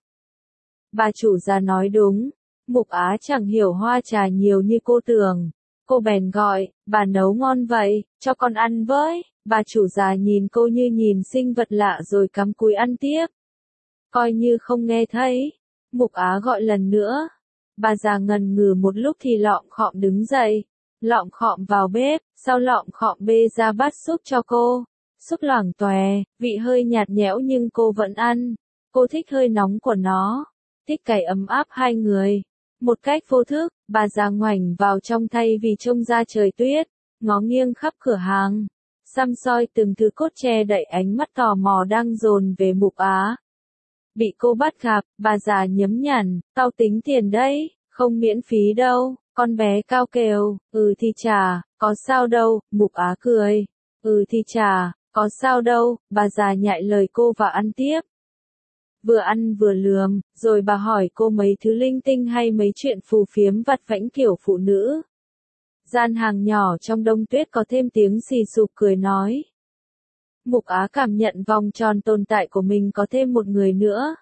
Bà chủ già nói đúng, Mục Á chẳng hiểu hoa trà nhiều như cô tưởng. Cô bèn gọi, bà nấu ngon vậy, cho con ăn với. Bà chủ già nhìn cô như nhìn sinh vật lạ rồi cắm cúi ăn tiếp. Coi như không nghe thấy. Mục Á gọi lần nữa. Bà già ngần ngừ một lúc thì lọm khọm đứng dậy. Lọm khọm vào bếp, sau lọm khọm bê ra bát súp cho cô. Súp loảng tòe, vị hơi nhạt nhẽo nhưng cô vẫn ăn. Cô thích hơi nóng của nó. Thích cái ấm áp hai người. Một cách vô thức, bà già ngoảnh vào trong thay vì trông ra trời tuyết. Ngó nghiêng khắp cửa hàng. Xăm soi từng thứ cốt che đậy ánh mắt tò mò đang dồn về Mục Á. Bị cô bắt gặp, bà già nhấm nhằn, tao tính tiền đấy, không miễn phí đâu, con bé cao kêu, ừ thì chả, có sao đâu, Mục Á cười, ừ thì chả, có sao đâu, bà già nhại lời cô và ăn tiếp. Vừa ăn vừa lườm, rồi bà hỏi cô mấy thứ linh tinh hay mấy chuyện phù phiếm vặt vãnh kiểu phụ nữ. Gian hàng nhỏ trong đông tuyết có thêm tiếng xì xụp cười nói. Mục Á cảm nhận vòng tròn tồn tại của mình có thêm một người nữa.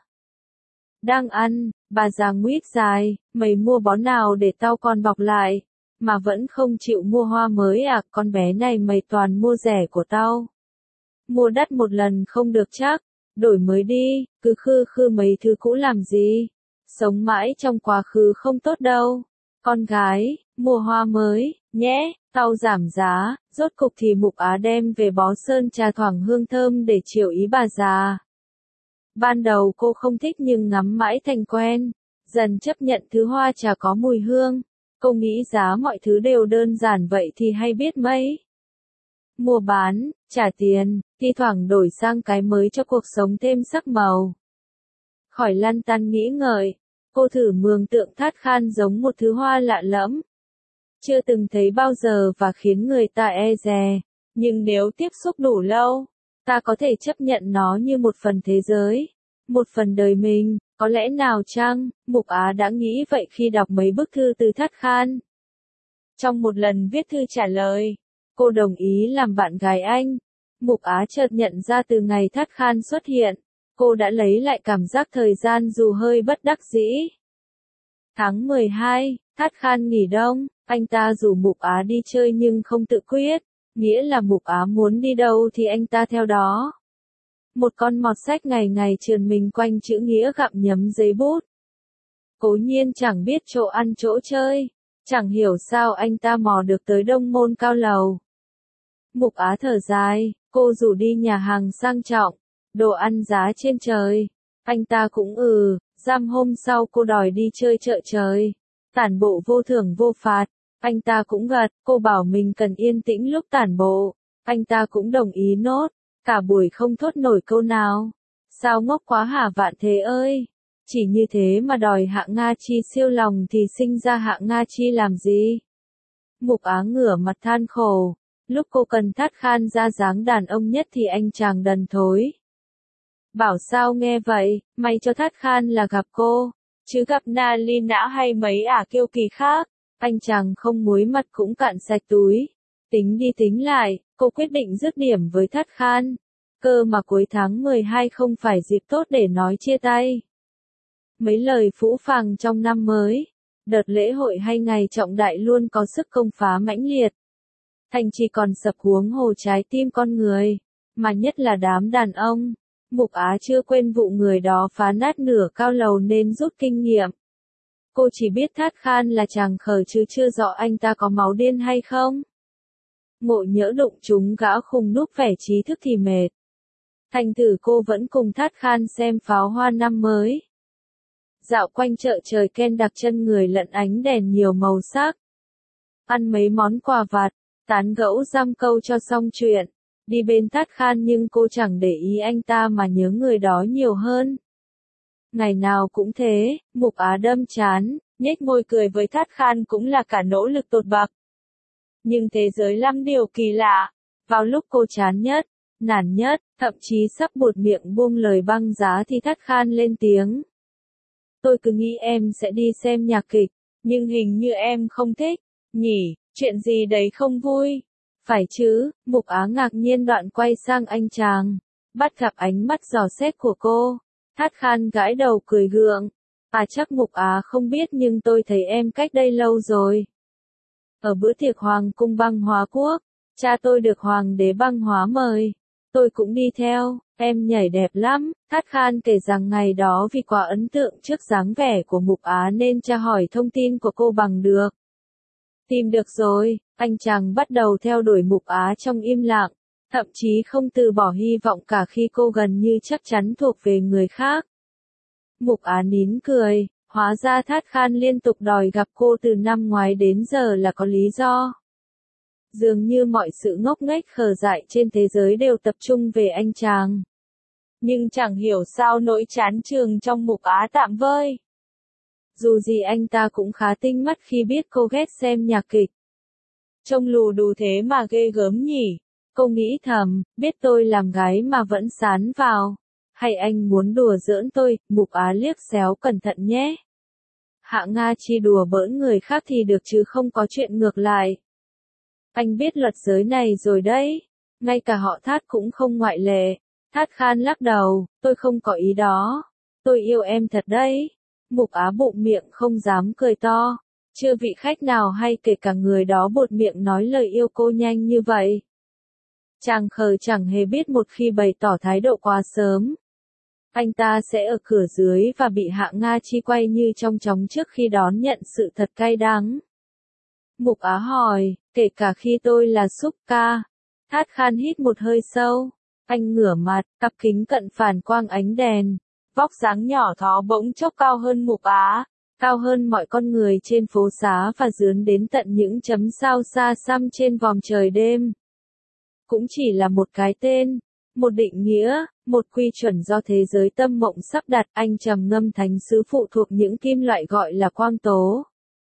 Đang ăn, bà già nguyết dài, mày mua bó nào để tao còn bọc lại, mà vẫn không chịu mua hoa mới à, con bé này mày toàn mua rẻ của tao. Mua đắt một lần không được chắc, đổi mới đi, cứ khư khư mấy thứ cũ làm gì, sống mãi trong quá khứ không tốt đâu. Con gái, mua hoa mới, nhé, tao giảm giá, rốt cục thì Mục Á đem về bó sơn trà thoảng hương thơm để chiều ý bà già. Ban đầu cô không thích nhưng ngắm mãi thành quen, dần chấp nhận thứ hoa trà có mùi hương. Cô nghĩ giá mọi thứ đều đơn giản vậy thì hay biết mấy. Mua bán, trả tiền, thi thoảng đổi sang cái mới cho cuộc sống thêm sắc màu. Khỏi lăn tăn nghĩ ngợi, cô thử mường tượng Thát Khan giống một thứ hoa lạ lẫm. Chưa từng thấy bao giờ và khiến người ta e dè, nhưng nếu tiếp xúc đủ lâu, ta có thể chấp nhận nó như một phần thế giới, một phần đời mình, có lẽ nào chăng, Mục Á đã nghĩ vậy khi đọc mấy bức thư từ Thát Khan. Trong một lần viết thư trả lời, cô đồng ý làm bạn gái anh. Mục Á chợt nhận ra từ ngày Thát Khan xuất hiện, cô đã lấy lại cảm giác thời gian dù hơi bất đắc dĩ. Tháng mười hai, Thát Khan nghỉ đông, anh ta rủ Mục Á đi chơi nhưng không tự quyết, nghĩa là Mục Á muốn đi đâu thì anh ta theo đó. Một con mọt sách ngày ngày trườn mình quanh chữ nghĩa gặm nhấm giấy bút. Cố nhiên chẳng biết chỗ ăn chỗ chơi, chẳng hiểu sao anh ta mò được tới Đông Môn Cao Lầu. Mục Á thở dài, cô rủ đi nhà hàng sang trọng, đồ ăn giá trên trời. Anh ta cũng ừ, giam hôm sau cô đòi đi chơi chợ trời. Tản bộ vô thưởng vô phạt, anh ta cũng gật, cô bảo mình cần yên tĩnh lúc tản bộ. Anh ta cũng đồng ý nốt, cả buổi không thốt nổi câu nào. Sao ngốc quá hả Vạn Thế ơi? Chỉ như thế mà đòi Hạng Nga Chi siêu lòng thì sinh ra Hạng Nga Chi làm gì? Mục Á ngửa mặt than khổ. Lúc cô cần Thát Khan ra dáng đàn ông nhất thì anh chàng đần thối. Bảo sao nghe vậy, may cho Thát Khan là gặp cô, chứ gặp Na Ly Nã hay mấy ả kiêu kỳ khác, anh chàng không muối mặt cũng cạn sạch túi. Tính đi tính lại, cô quyết định dứt điểm với Thát Khan. Cơ mà cuối tháng mười hai không phải dịp tốt để nói chia tay. Mấy lời phũ phàng trong năm mới, đợt lễ hội hay ngày trọng đại luôn có sức công phá mãnh liệt. Thành chỉ còn sập huống hồ trái tim con người, mà nhất là đám đàn ông. Mục Á chưa quên vụ người đó phá nát nửa cao lầu nên rút kinh nghiệm. Cô chỉ biết Thát Khan là chàng khờ chứ chưa rõ anh ta có máu điên hay không. Ngộ nhỡ đụng chúng gã khùng núp vẻ trí thức thì mệt. thành thử cô vẫn cùng Thát Khan xem pháo hoa năm mới. Dạo quanh chợ trời Ken đặc chân người lẫn ánh đèn nhiều màu sắc. Ăn mấy món quà vặt, tán gẫu giam câu cho xong chuyện. Đi bên Thát Khan nhưng cô chẳng để ý anh ta mà nhớ người đó nhiều hơn. Ngày nào cũng thế, Mục Á đâm chán, nhếch môi cười với Thát Khan cũng là cả nỗ lực tột bạc. Nhưng thế giới lắm điều kỳ lạ. Vào lúc cô chán nhất, nản nhất, thậm chí sắp buột miệng buông lời băng giá thì Thát Khan lên tiếng. Tôi cứ nghĩ em sẽ đi xem nhạc kịch, nhưng hình như em không thích, nhỉ, chuyện gì đấy không vui. Phải chứ, Mục Á ngạc nhiên đoạn quay sang anh chàng, bắt gặp ánh mắt dò xét của cô. Thát Khan gãi đầu cười gượng. À chắc Mục Á không biết nhưng tôi thấy em cách đây lâu rồi. Ở bữa tiệc Hoàng cung băng hóa quốc, cha tôi được Hoàng đế băng hóa mời. Tôi cũng đi theo, em nhảy đẹp lắm. Thát Khan kể rằng ngày đó vì quá ấn tượng trước dáng vẻ của Mục Á nên cha hỏi thông tin của cô bằng được. Tìm được rồi, anh chàng bắt đầu theo đuổi Mục Á trong im lặng, thậm chí không từ bỏ hy vọng cả khi cô gần như chắc chắn thuộc về người khác. Mục Á nín cười, hóa ra Thát Khan liên tục đòi gặp cô từ năm ngoái đến giờ là có lý do. Dường như mọi sự ngốc nghếch khờ dại trên thế giới đều tập trung về anh chàng. Nhưng chẳng hiểu sao nỗi chán chường trong Mục Á tạm vơi. Dù gì anh ta cũng khá tinh mắt khi biết cô ghét xem nhạc kịch. Trông lù đù thế mà ghê gớm nhỉ. Cô nghĩ thầm, biết tôi làm gái mà vẫn sán vào. Hay anh muốn đùa giỡn tôi, Mục Á liếc xéo cẩn thận nhé. Hạ Nga Chi đùa bỡn người khác thì được chứ không có chuyện ngược lại. Anh biết luật giới này rồi đấy. Ngay cả họ Thát cũng không ngoại lệ. Thát Khan lắc đầu, tôi không có ý đó. Tôi yêu em thật đấy. Mục Á bụng miệng không dám cười to. Chưa vị khách nào hay kể cả người đó buột miệng nói lời yêu cô nhanh như vậy. Chàng khờ chẳng hề biết một khi bày tỏ thái độ quá sớm, anh ta sẽ ở cửa dưới và bị Hạ Nga Chi quay như trong chóng trước khi đón nhận sự thật cay đắng. Mục Á hỏi, kể cả khi tôi là Súc Ca. Thát Khan hít một hơi sâu. Anh ngửa mặt, cặp kính cận phản quang ánh đèn. Vóc dáng nhỏ thó bỗng chốc cao hơn Mục Á, cao hơn mọi con người trên phố xá và dướn đến tận những chấm sao xa xăm trên vòm trời đêm. Cũng chỉ là một cái tên, một định nghĩa, một quy chuẩn do thế giới tâm mộng sắp đặt. Anh trầm ngâm thánh sứ phụ thuộc những kim loại gọi là quang tố.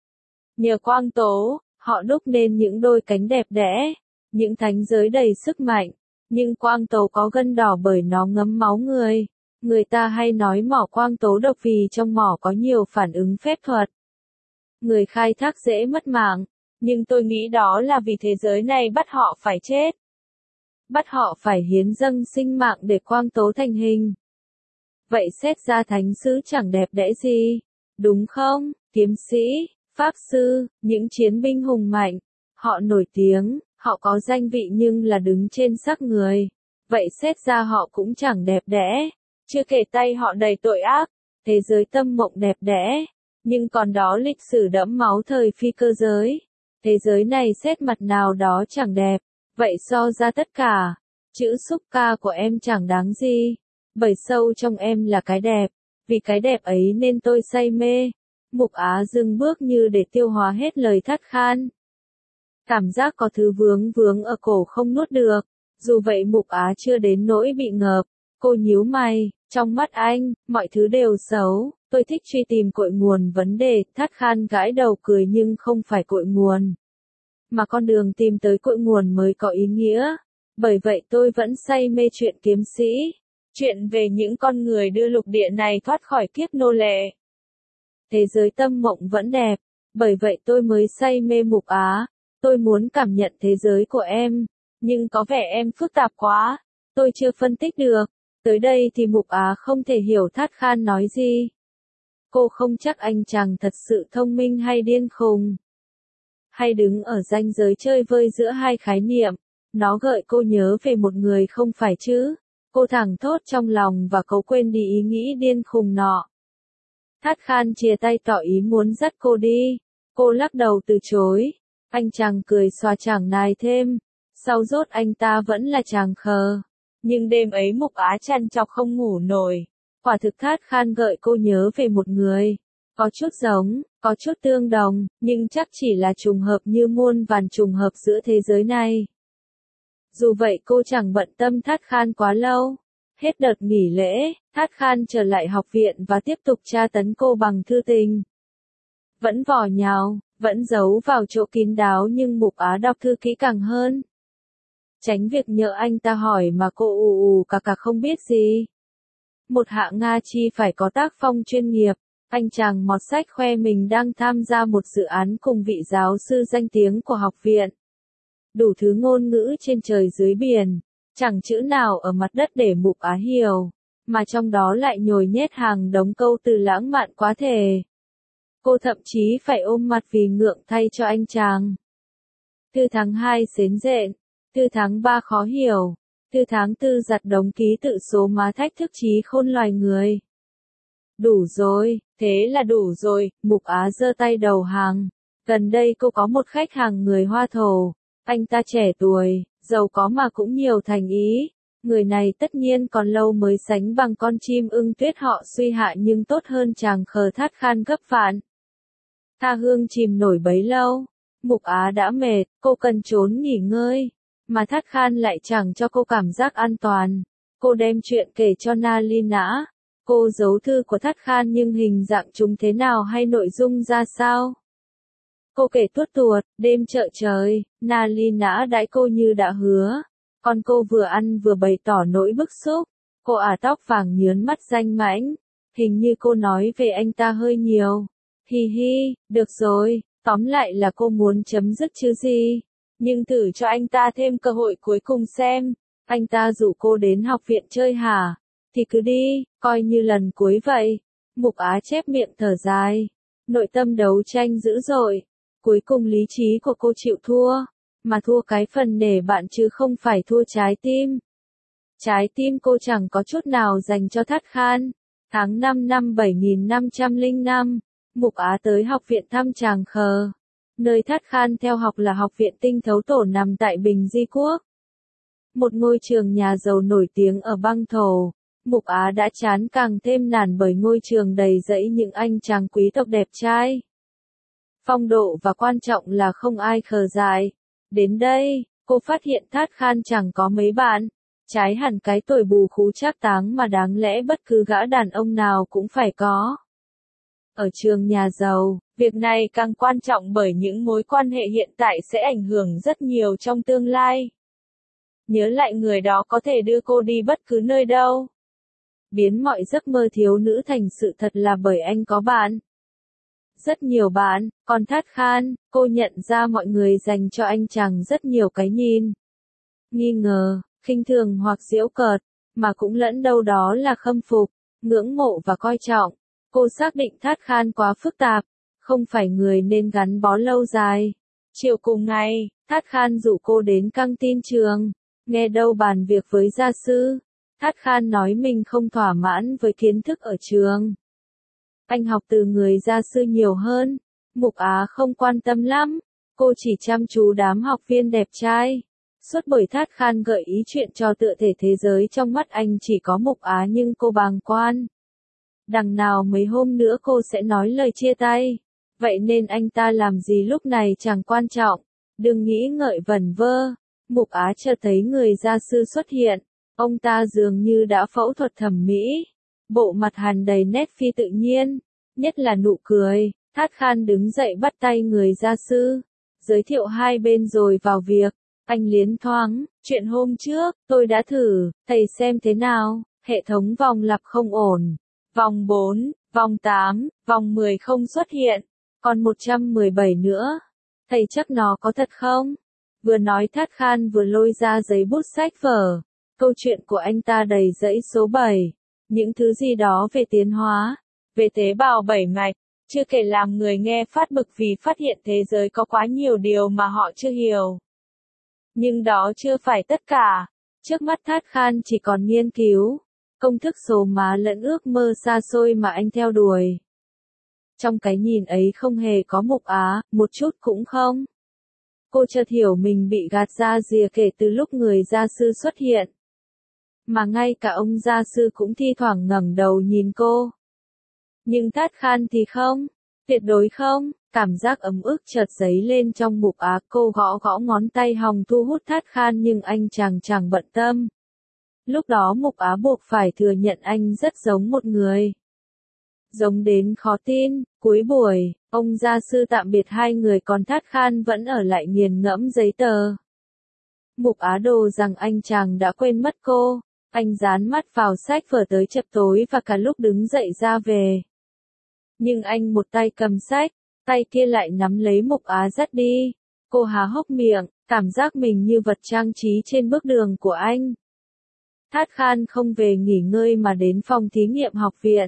Nhờ quang tố, họ đúc nên những đôi cánh đẹp đẽ, những thánh giới đầy sức mạnh. Nhưng quang tố có gân đỏ bởi nó ngấm máu người. Người ta hay nói mỏ quang tố độc vì trong mỏ có nhiều phản ứng phép thuật. Người khai thác dễ mất mạng, nhưng tôi nghĩ đó là vì thế giới này bắt họ phải chết. Bắt họ phải hiến dâng sinh mạng để quang tố thành hình. Vậy xét ra thánh sứ chẳng đẹp đẽ gì, đúng không? Kiếm sĩ, pháp sư, những chiến binh hùng mạnh, họ nổi tiếng, họ có danh vị nhưng là đứng trên xác người. Vậy xét ra họ cũng chẳng đẹp đẽ. Chưa kể tay họ đầy tội ác, thế giới tâm mộng đẹp đẽ, nhưng còn đó lịch sử đẫm máu thời phi cơ giới. Thế giới này xét mặt nào đó chẳng đẹp, vậy so ra tất cả, chữ Súc Ca của em chẳng đáng gì, bởi sâu trong em là cái đẹp, vì cái đẹp ấy nên tôi say mê. Mục Á dừng bước như để tiêu hóa hết lời Thát Khan. Cảm giác có thứ vướng vướng ở cổ không nuốt được, dù vậy Mục Á chưa đến nỗi bị ngợp. Cô nhíu mày, trong mắt anh, mọi thứ đều xấu, tôi thích truy tìm cội nguồn vấn đề. Thát Khan gãi đầu cười nhưng không phải cội nguồn, mà con đường tìm tới cội nguồn mới có ý nghĩa. Bởi vậy tôi vẫn say mê chuyện kiếm sĩ, chuyện về những con người đưa lục địa này thoát khỏi kiếp nô lệ. Thế giới tâm mộng vẫn đẹp, bởi vậy tôi mới say mê Mục Á. Tôi muốn cảm nhận thế giới của em, nhưng có vẻ em phức tạp quá, tôi chưa phân tích được. Tới đây thì Mục Á không thể hiểu Thát Khan nói gì. Cô không chắc anh chàng thật sự thông minh hay điên khùng, hay đứng ở ranh giới chơi vơi giữa hai khái niệm. Nó gợi cô nhớ về một người không phải chứ. Cô thẳng thốt trong lòng và cố quên đi ý nghĩ điên khùng nọ. Thát Khan chia tay tỏ ý muốn dắt cô đi. Cô lắc đầu từ chối. Anh chàng cười xòa chẳng nài thêm. Sau rốt anh ta vẫn là chàng khờ. Nhưng đêm ấy Mục Á trằn trọc không ngủ nổi. Quả thực Thát Khan gợi cô nhớ về một người. Có chút giống, có chút tương đồng, nhưng chắc chỉ là trùng hợp như muôn vàn trùng hợp giữa thế giới này. Dù vậy cô chẳng bận tâm Thát Khan quá lâu. Hết đợt nghỉ lễ, Thát Khan trở lại học viện và tiếp tục tra tấn cô bằng thư tình. Vẫn vò nhào, vẫn giấu vào chỗ kín đáo nhưng Mục Á đọc thư kỹ càng hơn. Tránh việc nhỡ anh ta hỏi mà cô ù ù cà cà không biết gì. Một hạ Nga Chi phải có tác phong chuyên nghiệp, anh chàng mọt sách khoe mình đang tham gia một dự án cùng vị giáo sư danh tiếng của học viện. Đủ thứ ngôn ngữ trên trời dưới biển, chẳng chữ nào ở mặt đất để Mục Á hiểu, mà trong đó lại nhồi nhét hàng đống câu từ lãng mạn quá thể. Cô thậm chí phải ôm mặt vì ngượng thay cho anh chàng. Từ tháng hai xến rện, từ tháng ba khó hiểu, từ tháng tư giặt đống ký tự số má thách thức trí khôn loài người. Đủ rồi, thế là đủ rồi, Mục Á giơ tay đầu hàng. Gần đây cô có một khách hàng người Hoa thổ, anh ta trẻ tuổi, giàu có mà cũng nhiều thành ý. Người này tất nhiên còn lâu mới sánh bằng con chim ưng tuyết họ Suy Hạ nhưng tốt hơn chàng khờ Thát Khan gấp vạn. Tha hương chìm nổi bấy lâu, Mục Á đã mệt, cô cần trốn nghỉ ngơi, mà Thát Khan lại chẳng cho cô cảm giác an toàn. Cô đem chuyện kể cho Nalina. Cô giấu thư của Thát Khan nhưng hình dạng chúng thế nào hay nội dung ra sao? Cô kể tuốt tuột, đêm chợ trời, Nalina đãi cô như đã hứa. Còn cô vừa ăn vừa bày tỏ nỗi bức xúc. Cô ả tóc vàng nhướn mắt danh mãnh. Hình như cô nói về anh ta hơi nhiều. Hi hi, được rồi, tóm lại là cô muốn chấm dứt chứ gì. Nhưng thử cho anh ta thêm cơ hội cuối cùng xem. Anh ta rủ cô đến học viện chơi hả? Thì cứ đi, coi như lần cuối vậy. Mục Á chép miệng thở dài. Nội tâm đấu tranh dữ dội. Cuối cùng lý trí của cô chịu thua. Mà thua cái phần nể bạn chứ không phải thua trái tim. Trái tim cô chẳng có chút nào dành cho Thát Khan. Tháng năm năm bảy nghìn năm trăm lẻ năm, Mục Á tới học viện thăm chàng khờ. Nơi Thát Khan theo học là học viện Tinh Thấu Tổ nằm tại Bình Di Quốc. Một ngôi trường nhà giàu nổi tiếng ở băng thổ. Mục Á đã chán càng thêm nản bởi ngôi trường đầy rẫy những anh chàng quý tộc đẹp trai. Phong độ và quan trọng là không ai khờ dại. Đến đây, cô phát hiện Thát Khan chẳng có mấy bạn. Trái hẳn cái tuổi bù khú trác táng mà đáng lẽ bất cứ gã đàn ông nào cũng phải có. Ở trường nhà giàu, việc này càng quan trọng bởi những mối quan hệ hiện tại sẽ ảnh hưởng rất nhiều trong tương lai. Nhớ lại người đó có thể đưa cô đi bất cứ nơi đâu. Biến mọi giấc mơ thiếu nữ thành sự thật là bởi anh có bạn. Rất nhiều bạn, còn Thát Khan, cô nhận ra mọi người dành cho anh chàng rất nhiều cái nhìn. Nghi ngờ, khinh thường hoặc giễu cợt, mà cũng lẫn đâu đó là khâm phục, ngưỡng mộ và coi trọng. Cô xác định Thát Khan quá phức tạp, không phải người nên gắn bó lâu dài. Chiều cùng ngày, Thát Khan rủ cô đến căng tin trường, nghe đâu bàn việc với gia sư. Thát Khan nói mình không thỏa mãn với kiến thức ở trường. Anh học từ người gia sư nhiều hơn. Mục Á không quan tâm lắm, cô chỉ chăm chú đám học viên đẹp trai. Suốt buổi Thát Khan gợi ý chuyện trò tựa thể thế giới trong mắt anh chỉ có Mục Á nhưng cô bàng quan. Đằng nào mấy hôm nữa cô sẽ nói lời chia tay. Vậy nên anh ta làm gì lúc này chẳng quan trọng. Đừng nghĩ ngợi vẩn vơ. Mục Á chợt thấy người gia sư xuất hiện. Ông ta dường như đã phẫu thuật thẩm mỹ. Bộ mặt hằn đầy nét phi tự nhiên. Nhất là nụ cười. Thát Khan đứng dậy bắt tay người gia sư. Giới thiệu hai bên rồi vào việc. Anh liến thoáng. Chuyện hôm trước, tôi đã thử. Thầy xem thế nào. Hệ thống vòng lặp không ổn. Vòng bốn, vòng tám, vòng mười không xuất hiện. Còn một trăm mười bảy nữa. Thầy chắc nó có thật không? Vừa nói Thát Khan vừa lôi ra giấy bút sách vở. Câu chuyện của anh ta đầy dãy số bảy. Những thứ gì đó về tiến hóa, về tế bào bảy mạch, chưa kể làm người nghe phát bực vì phát hiện thế giới có quá nhiều điều mà họ chưa hiểu. Nhưng đó chưa phải tất cả. Trước mắt Thát Khan chỉ còn nghiên cứu, công thức số má lẫn ước mơ xa xôi mà anh theo đuổi. Trong cái nhìn ấy không hề có Mục Á, một chút cũng không. Cô chợt hiểu mình bị gạt ra rìa kể từ lúc người gia sư xuất hiện. mà ngay cả ông gia sư cũng thi thoảng ngẩng đầu nhìn cô. Nhưng Thát Khan thì không, tuyệt đối không, cảm giác ấm ức chợt dấy lên trong Mục Á, cô gõ gõ ngón tay hồng thu hút Thát Khan nhưng anh chàng chẳng bận tâm. Lúc đó Mục Á buộc phải thừa nhận anh rất giống một người. Giống đến khó tin, cuối buổi, ông gia sư tạm biệt hai người còn Thát Khan vẫn ở lại nghiền ngẫm giấy tờ. Mục Á đồ rằng anh chàng đã quên mất cô, anh dán mắt vào sách vở tới chập tối và cả lúc đứng dậy ra về. Nhưng anh một tay cầm sách, tay kia lại nắm lấy Mục Á dắt đi. Cô há hốc miệng, cảm giác mình như vật trang trí trên bước đường của anh. Thát Khan không về nghỉ ngơi mà đến phòng thí nghiệm học viện.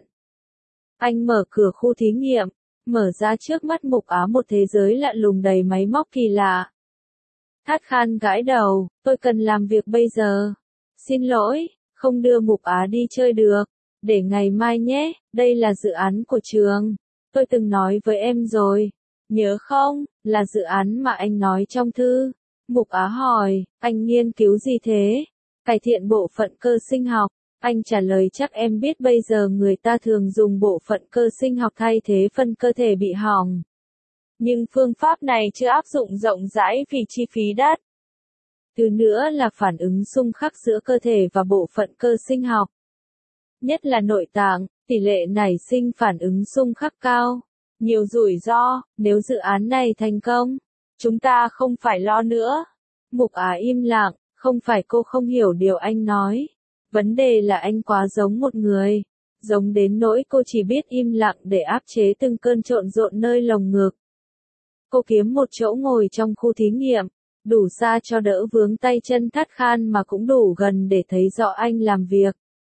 Anh mở cửa khu thí nghiệm, mở ra trước mắt Mục Á một thế giới lạ lùng đầy máy móc kỳ lạ. Thát Khan gãi đầu, tôi cần làm việc bây giờ. Xin lỗi, không đưa Mục Á đi chơi được. Để ngày mai nhé, đây là dự án của trường. Tôi từng nói với em rồi. Nhớ không, là dự án mà anh nói trong thư. Mục Á hỏi, anh nghiên cứu gì thế? Cải thiện bộ phận cơ sinh học. Anh trả lời chắc em biết bây giờ người ta thường dùng bộ phận cơ sinh học thay thế phần cơ thể bị hỏng. Nhưng phương pháp này chưa áp dụng rộng rãi vì chi phí đắt. Thứ nữa là phản ứng xung khắc giữa cơ thể và bộ phận cơ sinh học. Nhất là nội tạng, tỷ lệ nảy sinh phản ứng xung khắc cao. Nhiều rủi ro, nếu dự án này thành công, chúng ta không phải lo nữa. Mục Á im lặng, không phải cô không hiểu điều anh nói. Vấn đề là anh quá giống một người. Giống đến nỗi cô chỉ biết im lặng để áp chế từng cơn trộn rộn nơi lồng ngực. Cô kiếm một chỗ ngồi trong khu thí nghiệm, đủ xa cho đỡ vướng tay chân Thát Khan mà cũng đủ gần để thấy rõ anh làm việc.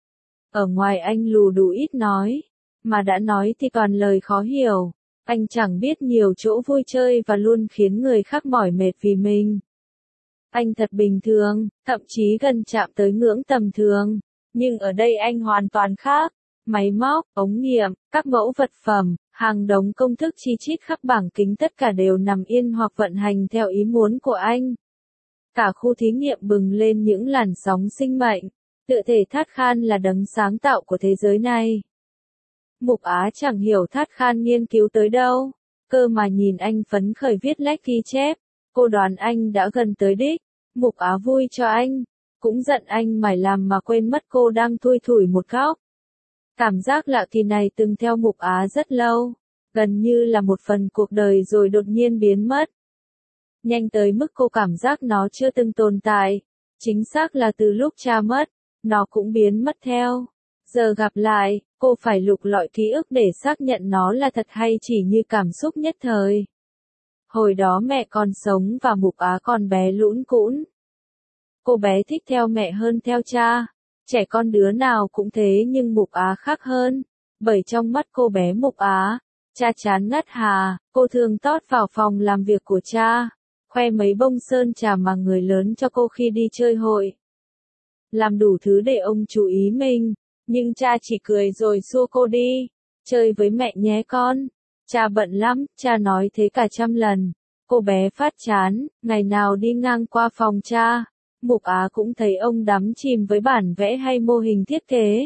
Ở ngoài anh lù đù ít nói, mà đã nói thì toàn lời khó hiểu. Anh chẳng biết nhiều chỗ vui chơi và luôn khiến người khác mỏi mệt vì mình. Anh thật bình thường, thậm chí gần chạm tới ngưỡng tầm thường. Nhưng ở đây anh hoàn toàn khác. Máy móc, ống nghiệm, các mẫu vật phẩm, hàng đống công thức chi chít khắp bảng kính tất cả đều nằm yên hoặc vận hành theo ý muốn của anh. Cả khu thí nghiệm bừng lên những làn sóng sinh mệnh. Tựa thể Thát Khan là đấng sáng tạo của thế giới này. Mục Á chẳng hiểu Thát Khan nghiên cứu tới đâu. Cơ mà nhìn anh phấn khởi viết lách ghi chép. Cô đoán anh đã gần tới đích. Mục Á vui cho anh. Cũng giận anh mải làm mà quên mất cô đang thui thủi một góc. Cảm giác lạ kỳ này từng theo Mục Á rất lâu. Gần như là một phần cuộc đời rồi đột nhiên biến mất. Nhanh tới mức cô cảm giác nó chưa từng tồn tại. Chính xác là từ lúc cha mất, nó cũng biến mất theo. Giờ gặp lại, cô phải lục lọi ký ức để xác nhận nó là thật hay chỉ như cảm xúc nhất thời. Hồi đó mẹ còn sống và Mục Á còn bé lũn cũn. Cô bé thích theo mẹ hơn theo cha. Trẻ con đứa nào cũng thế nhưng Mục Á khác hơn. Bởi trong mắt cô bé Mục Á, cha chán ngắt hà, cô thường tót vào phòng làm việc của cha. Khoe mấy bông sơn trà mà người lớn cho cô khi đi chơi hội. Làm đủ thứ để ông chú ý mình. Nhưng cha chỉ cười rồi xua cô đi. Chơi với mẹ nhé con. Cha bận lắm, cha nói thế cả trăm lần. Cô bé phát chán, ngày nào đi ngang qua phòng cha. Mục Á cũng thấy ông đắm chìm với bản vẽ hay mô hình thiết kế.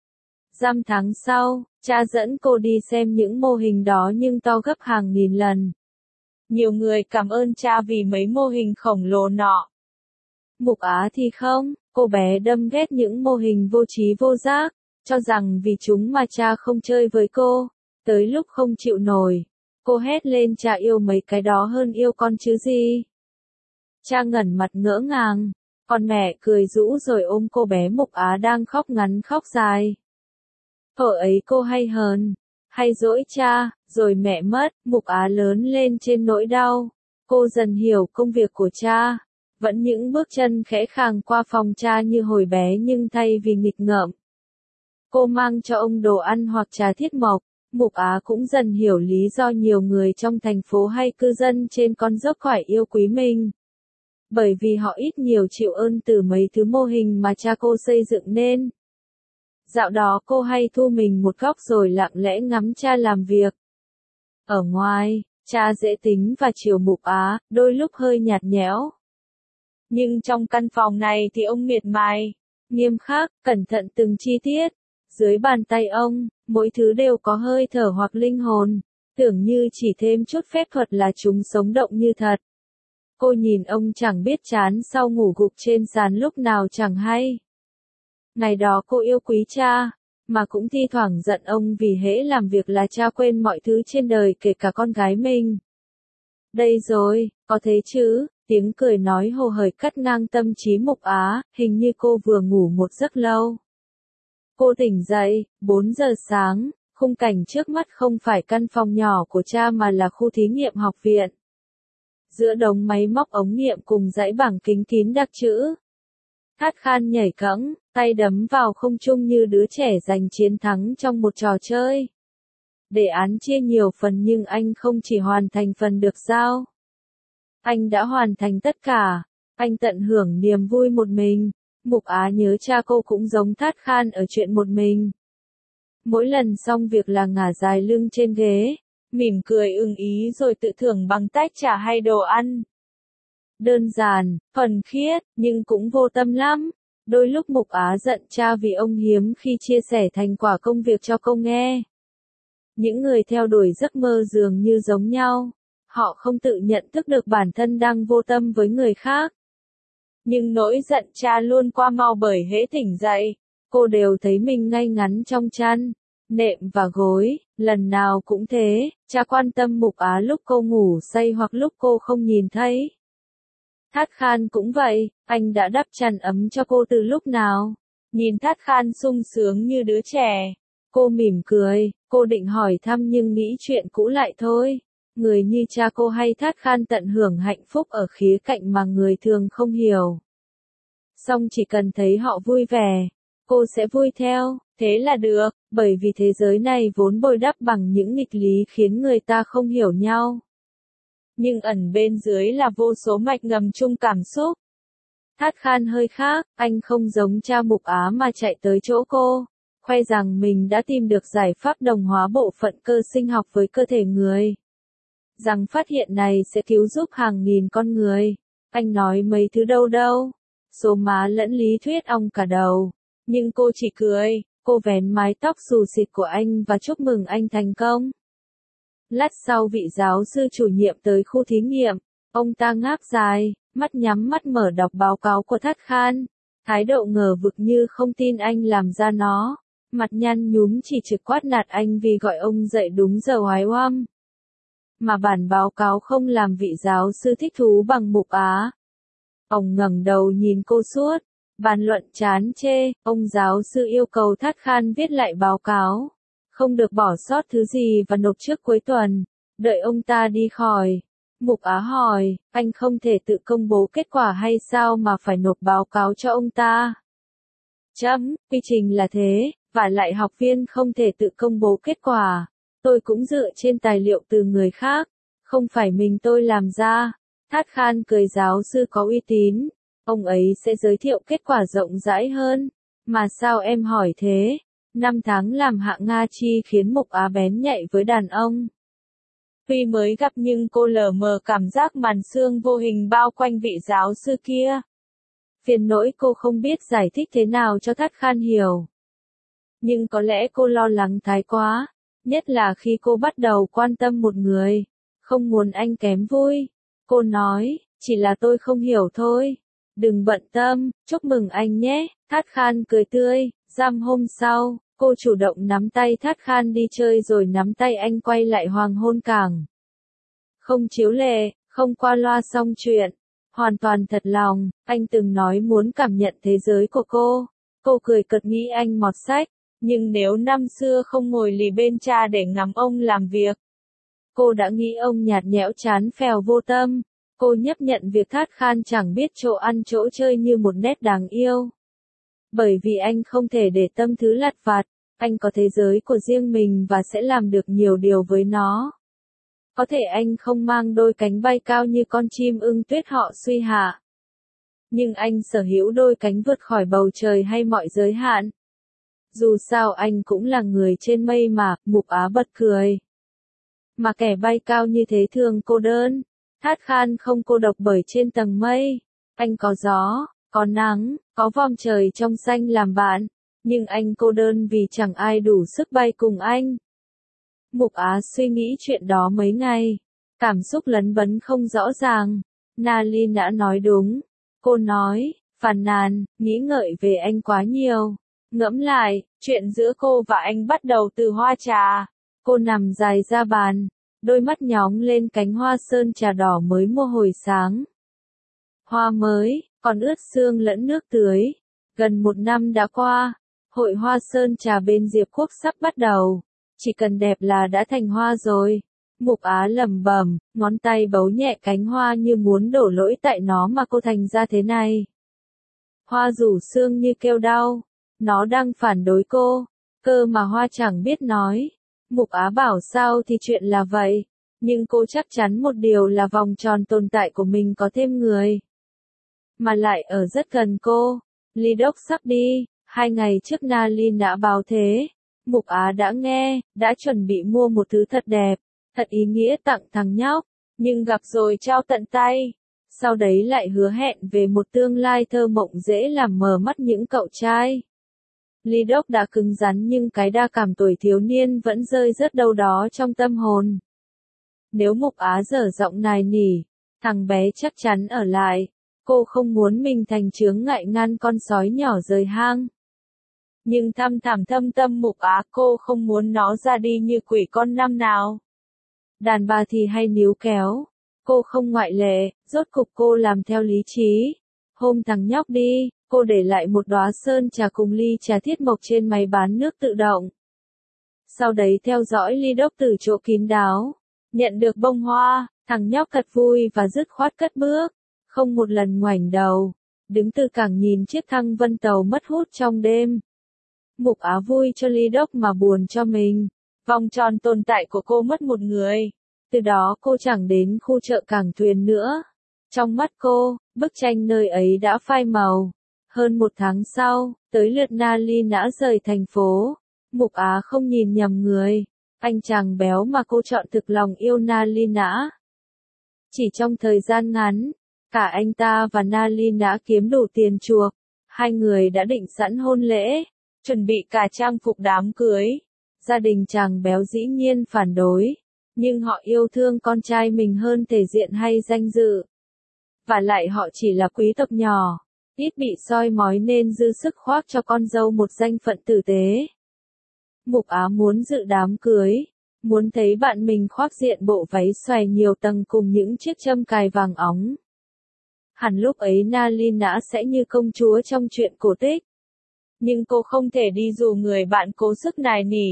Dăm tháng sau, cha dẫn cô đi xem những mô hình đó nhưng to gấp hàng nghìn lần. Nhiều người cảm ơn cha vì mấy mô hình khổng lồ nọ. Mục Á thì không, cô bé đâm ghét những mô hình vô trí vô giác, cho rằng vì chúng mà cha không chơi với cô. Tới lúc không chịu nổi, cô hét lên cha yêu mấy cái đó hơn yêu con chứ gì. Cha ngẩn mặt ngỡ ngàng, còn mẹ cười rũ rồi ôm cô bé Mục Á đang khóc ngắn khóc dài. Thuở ấy cô hay hờn, hay dỗi cha, rồi mẹ mất, Mục Á lớn lên trên nỗi đau. Cô dần hiểu công việc của cha. Vẫn những bước chân khẽ khàng qua phòng cha như hồi bé nhưng thay vì nghịch ngợm. Cô mang cho ông đồ ăn hoặc trà thiết mộc. Mục Á cũng dần hiểu lý do nhiều người trong thành phố hay cư dân trên con dốc khỏi yêu quý mình. Bởi vì họ ít nhiều chịu ơn từ mấy thứ mô hình mà cha cô xây dựng nên. Dạo đó cô hay thu mình một góc rồi lặng lẽ ngắm cha làm việc. Ở ngoài, cha dễ tính và chiều Mục Á, đôi lúc hơi nhạt nhẽo. Nhưng trong căn phòng này thì ông miệt mài. nghiêm khắc, cẩn thận từng chi tiết. Dưới bàn tay ông, mỗi thứ đều có hơi thở hoặc linh hồn, tưởng như chỉ thêm chút phép thuật là chúng sống động như thật. Cô nhìn ông chẳng biết chán sau ngủ gục trên sàn lúc nào chẳng hay. Ngày đó cô yêu quý cha, mà cũng thi thoảng giận ông vì hễ làm việc là cha quên mọi thứ trên đời kể cả con gái mình. Đây rồi, có thế chứ, tiếng cười nói hồ hởi cắt ngang tâm trí Mục Á, hình như cô vừa ngủ một giấc lâu. Cô tỉnh dậy, bốn giờ sáng, khung cảnh trước mắt không phải căn phòng nhỏ của cha mà là khu thí nghiệm học viện. Giữa đống máy móc ống nghiệm cùng dãy bảng kính kín đặc chữ. Thát Khan nhảy cẫng, tay đấm vào không trung như đứa trẻ giành chiến thắng trong một trò chơi. Đề án chia nhiều phần nhưng anh không chỉ hoàn thành phần được giao. Anh đã hoàn thành tất cả. Anh tận hưởng niềm vui một mình. Mục Á nhớ cha cô cũng giống Thát Khan ở chuyện một mình. Mỗi lần xong việc là ngả dài lưng trên ghế, mỉm cười ưng ý rồi tự thưởng bằng tách trà hay đồ ăn. Đơn giản, thuần khiết, nhưng cũng vô tâm lắm. Đôi lúc Mục Á giận cha vì ông hiếm khi chia sẻ thành quả công việc cho cô nghe. Những người theo đuổi giấc mơ dường như giống nhau. Họ không tự nhận thức được bản thân đang vô tâm với người khác. Nhưng nỗi giận cha luôn qua mau bởi hễ tỉnh dậy, cô đều thấy mình ngay ngắn trong chăn, nệm và gối, lần nào cũng thế, cha quan tâm Mục Á lúc cô ngủ say hoặc lúc cô không nhìn thấy. Thát Khan cũng vậy, anh đã đắp chăn ấm cho cô từ lúc nào. Nhìn Thát Khan sung sướng như đứa trẻ. Cô mỉm cười, cô định hỏi thăm nhưng nghĩ chuyện cũ lại thôi. Người như cha cô hay Thát Khan tận hưởng hạnh phúc ở khía cạnh mà người thường không hiểu. Song chỉ cần thấy họ vui vẻ, cô sẽ vui theo, thế là được, bởi vì thế giới này vốn bồi đắp bằng những nghịch lý khiến người ta không hiểu nhau. Nhưng ẩn bên dưới là vô số mạch ngầm chung cảm xúc. Thát Khan hơi khác, anh không giống cha Mục Á mà chạy tới chỗ cô, khoe rằng mình đã tìm được giải pháp đồng hóa bộ phận cơ sinh học với cơ thể người. Rằng phát hiện này sẽ cứu giúp hàng nghìn con người. Anh nói mấy thứ đâu đâu. Số má lẫn lý thuyết ong cả đầu. Nhưng cô chỉ cười, cô vén mái tóc xù xịt của anh và chúc mừng anh thành công. Lát sau vị giáo sư chủ nhiệm tới khu thí nghiệm. Ông ta ngáp dài, mắt nhắm mắt mở đọc báo cáo của Thát Khan. Thái độ ngờ vực như không tin anh làm ra nó. Mặt nhăn nhúm chỉ trực quát nạt anh vì gọi ông dậy đúng giờ oái oăm. Mà bản báo cáo không làm vị giáo sư thích thú bằng Mục Á. Ông ngẩng đầu nhìn cô suốt, bàn luận chán chê, ông giáo sư yêu cầu Thát Khan viết lại báo cáo, không được bỏ sót thứ gì và nộp trước cuối tuần, đợi ông ta đi khỏi. Mục Á hỏi, anh không thể tự công bố kết quả hay sao mà phải nộp báo cáo cho ông ta? Chấm, quy trình là thế, và lại học viên không thể tự công bố kết quả. Tôi cũng dựa trên tài liệu từ người khác, không phải mình tôi làm ra. Thát Khan cười giáo sư có uy tín, ông ấy sẽ giới thiệu kết quả rộng rãi hơn. Mà sao em hỏi thế? Năm tháng làm hạng Nga chi khiến Mục Á bén nhạy với đàn ông. Tuy mới gặp nhưng cô lờ mờ cảm giác màn sương vô hình bao quanh vị giáo sư kia. Phiền nỗi cô không biết giải thích thế nào cho Thát Khan hiểu. Nhưng có lẽ cô lo lắng thái quá, nhất là khi cô bắt đầu quan tâm một người, không muốn anh kém vui. Cô nói, chỉ là tôi không hiểu thôi. Đừng bận tâm, chúc mừng anh nhé. Thát Khan cười tươi, giam hôm sau, cô chủ động nắm tay Thát Khan đi chơi rồi nắm tay anh quay lại hoàng hôn cảng. Không chiếu lệ, không qua loa xong chuyện. Hoàn toàn thật lòng, anh từng nói muốn cảm nhận thế giới của cô. Cô cười cợt nghĩ anh mọt sách. Nhưng nếu năm xưa không ngồi lì bên cha để ngắm ông làm việc, cô đã nghĩ ông nhạt nhẽo chán phèo vô tâm. Cô chấp nhận việc Thát Khan chẳng biết chỗ ăn chỗ chơi như một nét đáng yêu. Bởi vì anh không thể để tâm thứ lặt vặt, anh có thế giới của riêng mình và sẽ làm được nhiều điều với nó. Có thể anh không mang đôi cánh bay cao như con chim ưng tuyết họ suy hạ. Nhưng anh sở hữu đôi cánh vượt khỏi bầu trời hay mọi giới hạn. Dù sao anh cũng là người trên mây mà, Mục Á bật cười. Mà kẻ bay cao như thế thường cô đơn. Thát Khan không cô độc bởi trên tầng mây. Anh có gió, Có nắng, có vòm trời trong xanh làm bạn, nhưng anh cô đơn vì chẳng ai đủ sức bay cùng anh. Mục Á suy nghĩ chuyện đó mấy ngày, cảm xúc lấn bấn không rõ ràng. Nalin đã nói đúng. Cô nói, phàn nàn, nghĩ ngợi về anh quá nhiều. Ngẫm lại, chuyện giữa cô và anh bắt đầu từ hoa trà. Cô nằm dài ra bàn, đôi mắt nhóng lên cánh hoa sơn trà đỏ mới mua hồi sáng. Hoa mới, còn ướt sương lẫn nước tưới. Gần một năm đã qua, hội hoa sơn trà bên Diệp Quốc sắp bắt đầu. Chỉ cần đẹp là đã thành hoa rồi. Mục Á lẩm bẩm, ngón tay bấu nhẹ cánh hoa như muốn đổ lỗi tại nó mà cô thành ra thế này. Hoa rủ sương như kêu đau, nó đang phản đối cô, cơ mà hoa chẳng biết nói. Mục Á bảo sao thì chuyện là vậy, nhưng cô chắc chắn một điều là vòng tròn tồn tại của mình có thêm người. Mà lại ở rất gần cô. Ly Đốc sắp đi, hai ngày trước Nalin đã báo thế. Mục Á đã nghe, đã chuẩn bị mua một thứ thật đẹp, thật ý nghĩa tặng thằng nhóc, nhưng gặp rồi trao tận tay. Sau đấy lại hứa hẹn về một tương lai thơ mộng dễ làm mờ mắt những cậu trai. Ly Đốc đã cứng rắn nhưng cái đa cảm tuổi thiếu niên vẫn rơi rớt đâu đó trong tâm hồn. Nếu Mục Á dở giọng nài nỉ, thằng bé chắc chắn ở lại. Cô không muốn mình thành chướng ngại ngăn con sói nhỏ rời hang. Nhưng thăm thẳm thâm tâm Mục Á cô không muốn nó ra đi như quỷ con năm nào. Đàn bà thì hay níu kéo. Cô không ngoại lệ, rốt cục cô làm theo lý trí. Hôm thằng nhóc đi, cô để lại một đóa sơn trà cùng ly trà thiết mộc trên máy bán nước tự động. Sau đấy theo dõi Ly Đốc từ chỗ kín đáo. Nhận được bông hoa, thằng nhóc thật vui và dứt khoát cất bước. Không một lần ngoảnh đầu. Đứng từ cảng nhìn chiếc thăng vân tàu mất hút trong đêm. Mục Á vui cho Ly Đốc mà buồn cho mình. Vòng tròn tồn tại của cô mất một người. Từ đó cô chẳng đến khu chợ cảng thuyền nữa. Trong mắt cô, bức tranh nơi ấy đã phai màu. Hơn một tháng sau, tới lượt Nalin đã rời thành phố. Mục Á không nhìn nhầm người. Anh chàng béo mà cô chọn thực lòng yêu Nalin đã. Chỉ trong thời gian ngắn, cả anh ta và Nalin đã kiếm đủ tiền chuộc. Hai người đã định sẵn hôn lễ, chuẩn bị cả trang phục đám cưới. Gia đình chàng béo dĩ nhiên phản đối, nhưng họ yêu thương con trai mình hơn thể diện hay danh dự. Và lại họ chỉ là quý tộc nhỏ, ít bị soi mói nên dư sức khoác cho con dâu một danh phận tử tế. Mục Á muốn dự đám cưới, muốn thấy bạn mình khoác diện bộ váy xòe nhiều tầng cùng những chiếc châm cài vàng óng. Hẳn lúc ấy Nalin đã sẽ như công chúa trong truyện cổ tích. Nhưng cô không thể đi dù người bạn cố sức nài nỉ.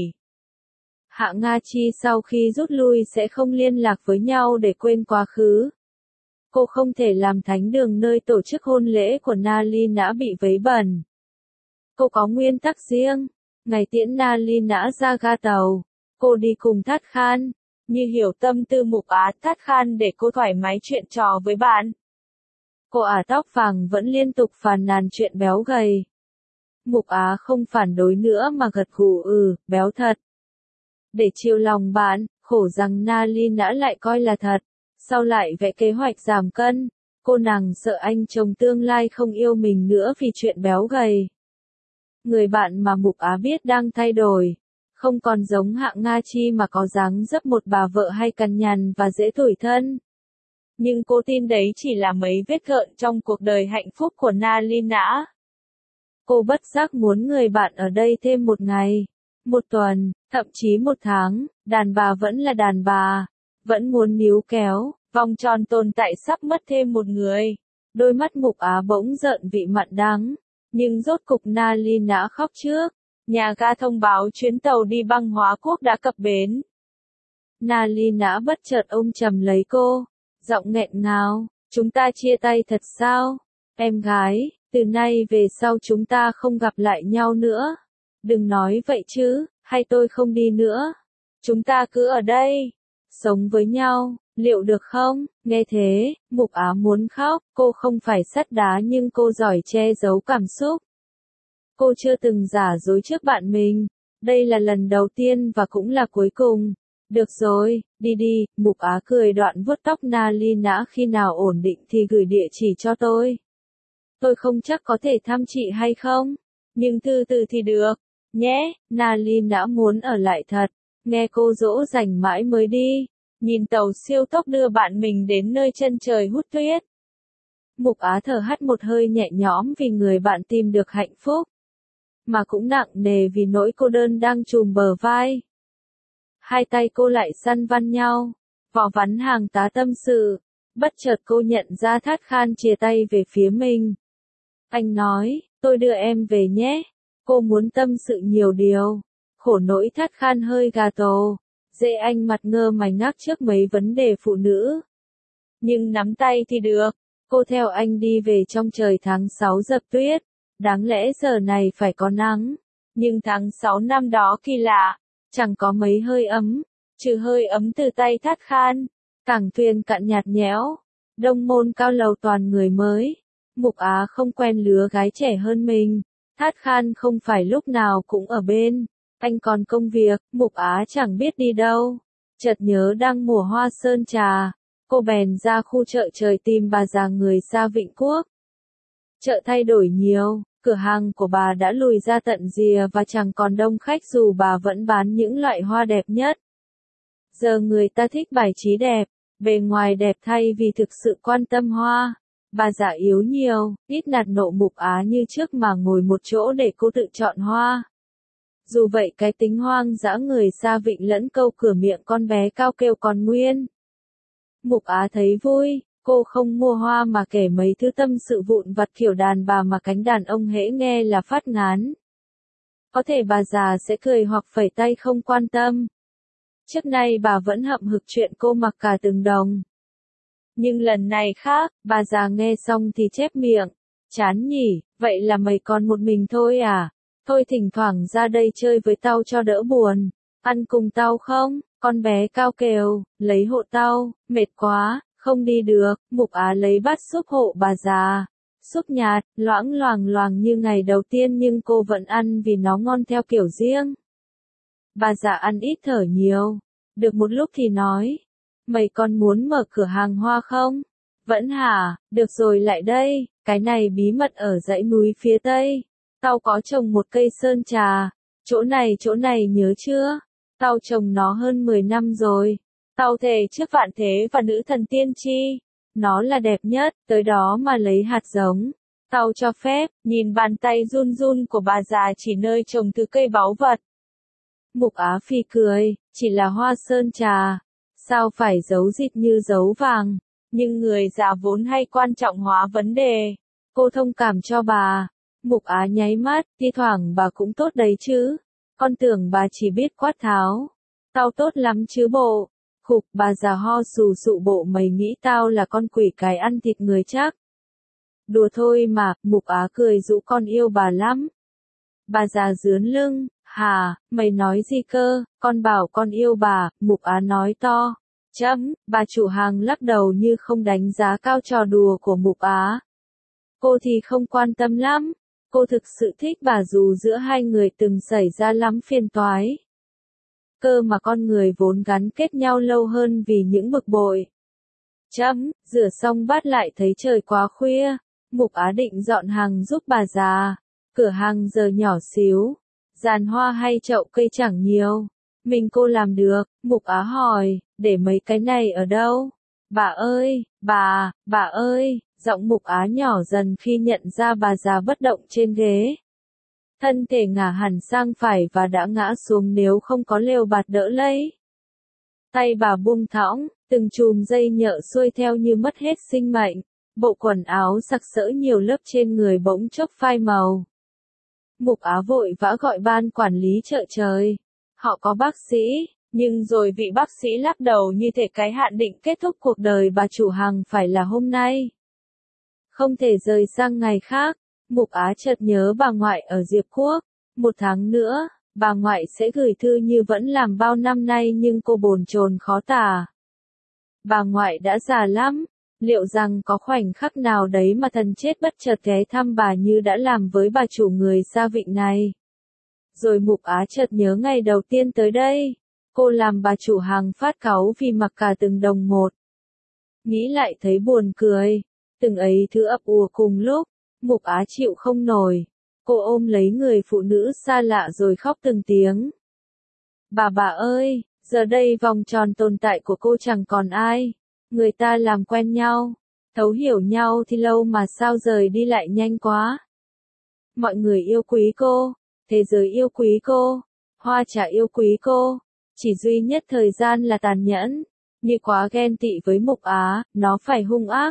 Hạ Nga Chi sau khi rút lui sẽ không liên lạc với nhau để quên quá khứ. Cô không thể làm thánh đường nơi tổ chức hôn lễ của Nalin đã bị vấy bẩn. Cô có nguyên tắc riêng. Ngày tiễn Nalin đã ra ga tàu, cô đi cùng Thát Khan. Như hiểu tâm tư Mục Á, Thát Khan để cô thoải mái chuyện trò với bạn. Cô ả tóc vàng vẫn liên tục phàn nàn chuyện béo gầy. Mục Á không phản đối nữa mà gật gù ừ, béo thật. Để chiều lòng bạn, khổ rằng Nalin đã lại coi là thật. Sau lại vẽ kế hoạch giảm cân, cô nàng sợ anh chồng tương lai không yêu mình nữa vì chuyện béo gầy. Người bạn mà Mục Á biết đang thay đổi. Không còn giống Hạ Nga Chi mà có dáng dấp một bà vợ hay cằn nhằn và dễ tủi thân. Nhưng cô tin đấy chỉ là mấy vết gợn trong cuộc đời hạnh phúc của Nalin đã. Cô bất giác muốn người bạn ở đây thêm một ngày, một tuần, thậm chí một tháng, đàn bà vẫn là đàn bà, vẫn muốn níu kéo, vòng tròn tồn tại sắp mất thêm một người. Đôi mắt Mục Á bỗng giận vị mặn đắng, nhưng rốt cục Nalin đã khóc trước. Nhà ga thông báo chuyến tàu đi băng Hóa Quốc đã cập bến. Nalin đã bất chợt ôm chầm lấy cô, giọng nghẹn ngào, chúng ta chia tay thật sao? Em gái, từ nay về sau chúng ta không gặp lại nhau nữa. Đừng nói vậy chứ, hay tôi không đi nữa. Chúng ta cứ ở đây, sống với nhau, liệu được không? Nghe thế, Mục Á muốn khóc, cô không phải sắt đá nhưng cô giỏi che giấu cảm xúc. Cô chưa từng giả dối trước bạn mình, đây là lần đầu tiên và cũng là cuối cùng. Được rồi, đi đi, Mục Á cười đoạn vuốt tóc Nalin đã khi nào ổn định thì gửi địa chỉ cho tôi. tôi không chắc có thể thăm chị hay không, nhưng từ từ thì được, nhé. Nalin đã muốn ở lại thật, nghe cô dỗ dành mãi mới đi, nhìn tàu siêu tốc đưa bạn mình đến nơi chân trời hút tuyết. Mục Á thở hắt một hơi nhẹ nhõm vì người bạn tìm được hạnh phúc, mà cũng nặng nề vì nỗi cô đơn đang trùm bờ vai. Hai tay cô lại săn văn nhau, vò vắn hàng tá tâm sự, bất chợt cô nhận ra Thát Khan chìa tay về phía mình. Anh nói, tôi đưa em về nhé. Cô muốn tâm sự nhiều điều. Khổ nỗi Thát Khan hơi gà tổ. Dễ anh mặt ngơ mày ngác trước mấy vấn đề phụ nữ. Nhưng nắm tay thì được. Cô theo anh đi về trong trời tháng sáu dập tuyết. Đáng lẽ giờ này phải có nắng. Nhưng tháng sáu năm đó kỳ lạ. Chẳng có mấy hơi ấm. Trừ hơi ấm từ tay Thát Khan. Cảng thuyền cạn nhạt nhẽo. Đông môn cao lầu toàn người mới. Mục Á không quen lứa gái trẻ hơn mình. Thát Khan không phải lúc nào cũng ở bên. Anh còn công việc, Mục Á chẳng biết đi đâu. Chợt nhớ đang mùa hoa sơn trà. Cô bèn ra khu chợ trời tìm bà già người xa Vịnh Quốc. Chợ thay đổi nhiều, cửa hàng của bà đã lùi ra tận rìa và chẳng còn đông khách dù bà vẫn bán những loại hoa đẹp nhất. Giờ người ta thích bài trí đẹp, bề ngoài đẹp thay vì thực sự quan tâm hoa. Bà già yếu nhiều, ít nạt nộ Mục Á như trước mà ngồi một chỗ để cô tự chọn hoa. Dù vậy cái tính hoang dã người xa Vịnh lẫn câu cửa miệng con bé cao kêu còn nguyên. Mục Á thấy vui, cô không mua hoa mà kể mấy thứ tâm sự vụn vặt kiểu đàn bà mà cánh đàn ông hễ nghe là phát ngán. Có thể bà già sẽ cười hoặc phẩy tay không quan tâm. Trước nay bà vẫn hậm hực chuyện cô mặc cả từng đồng. Nhưng lần này khác, bà già nghe xong thì chép miệng. Chán nhỉ, vậy là mày còn một mình thôi à? Thôi thỉnh thoảng ra đây chơi với tao cho đỡ buồn. Ăn cùng tao không? Con bé cao kêu, lấy hộ tao, mệt quá, không đi được. Mục Á lấy bát súp hộ bà già. Súp nhạt, loãng loàng loàng như ngày đầu tiên nhưng cô vẫn ăn vì nó ngon theo kiểu riêng. Bà già ăn ít thở nhiều. Được một lúc thì nói. Mày còn muốn mở cửa hàng hoa không? Vẫn hả? Được rồi lại đây, cái này bí mật ở dãy núi phía tây. Tao có trồng một cây sơn trà. Chỗ này chỗ này nhớ chưa? Tao trồng nó hơn mười năm rồi. Tao thề trước vạn thế và nữ thần tiên tri. Nó là đẹp nhất, tới đó mà lấy hạt giống. Tao cho phép, nhìn bàn tay run run của bà già chỉ nơi trồng thứ cây báu vật. Mục Á Phi cười, chỉ là hoa sơn trà. Sao phải giấu dịt như giấu vàng, nhưng người già vốn hay quan trọng hóa vấn đề. Cô thông cảm cho bà. Mục Á nháy mắt, thi thoảng bà cũng tốt đấy chứ. Con tưởng bà chỉ biết quát tháo. Tao tốt lắm chứ bộ. Khục, bà già ho sù sụ bộ mày nghĩ tao là con quỷ cái ăn thịt người chắc. Đùa thôi mà, Mục Á cười dụ con yêu bà lắm. Bà già dướn lưng, hà, mày nói gì cơ, con bảo con yêu bà, Mục Á nói to. Chấm, bà chủ hàng lắc đầu như không đánh giá cao trò đùa của Mục Á. Cô thì không quan tâm lắm. Cô thực sự thích bà dù giữa hai người từng xảy ra lắm phiền toái. Cơ mà con người vốn gắn kết nhau lâu hơn vì những bực bội. Chấm, rửa xong bát lại thấy trời quá khuya. Mục Á định dọn hàng giúp bà già. Cửa hàng giờ nhỏ xíu. Giàn hoa hay chậu cây chẳng nhiều. Mình cô làm được, Mục Á hỏi, để mấy cái này ở đâu? Bà ơi, bà, bà ơi, giọng Mục Á nhỏ dần khi nhận ra bà già bất động trên ghế. Thân thể ngả hẳn sang phải và đã ngã xuống nếu không có lều bạt đỡ lấy. Tay bà buông thõng, từng chùm dây nhợ xuôi theo như mất hết sinh mệnh. Bộ quần áo sặc sỡ nhiều lớp trên người bỗng chốc phai màu. Mục Á vội vã gọi ban quản lý chợ trời. Họ có bác sĩ, nhưng rồi vị bác sĩ lắc đầu như thể cái hạn định kết thúc cuộc đời bà chủ hàng phải là hôm nay. Không thể rời sang ngày khác. Mục Á chợt nhớ bà ngoại ở Diệp Quốc. Một tháng nữa, bà ngoại sẽ gửi thư như vẫn làm bao năm nay nhưng cô bồn chồn khó tả. Bà ngoại đã già lắm. Liệu rằng có khoảnh khắc nào đấy mà thần chết bất chợt ghé thăm bà như đã làm với bà chủ người xa Vịnh này? Rồi Mục Á chợt nhớ ngày đầu tiên tới đây. Cô làm bà chủ hàng phát cáu vì mặc cả từng đồng một. Nghĩ lại thấy buồn cười. Từng ấy thứ ấp ùa cùng lúc. Mục Á chịu không nổi. Cô ôm lấy người phụ nữ xa lạ rồi khóc từng tiếng. Bà bà ơi, giờ đây vòng tròn tồn tại của cô chẳng còn ai. Người ta làm quen nhau, thấu hiểu nhau thì lâu mà sao rời đi lại nhanh quá. Mọi người yêu quý cô, thế giới yêu quý cô, hoa trà yêu quý cô, chỉ duy nhất thời gian là tàn nhẫn, như quá ghen tị với Mục Á, nó phải hung ác.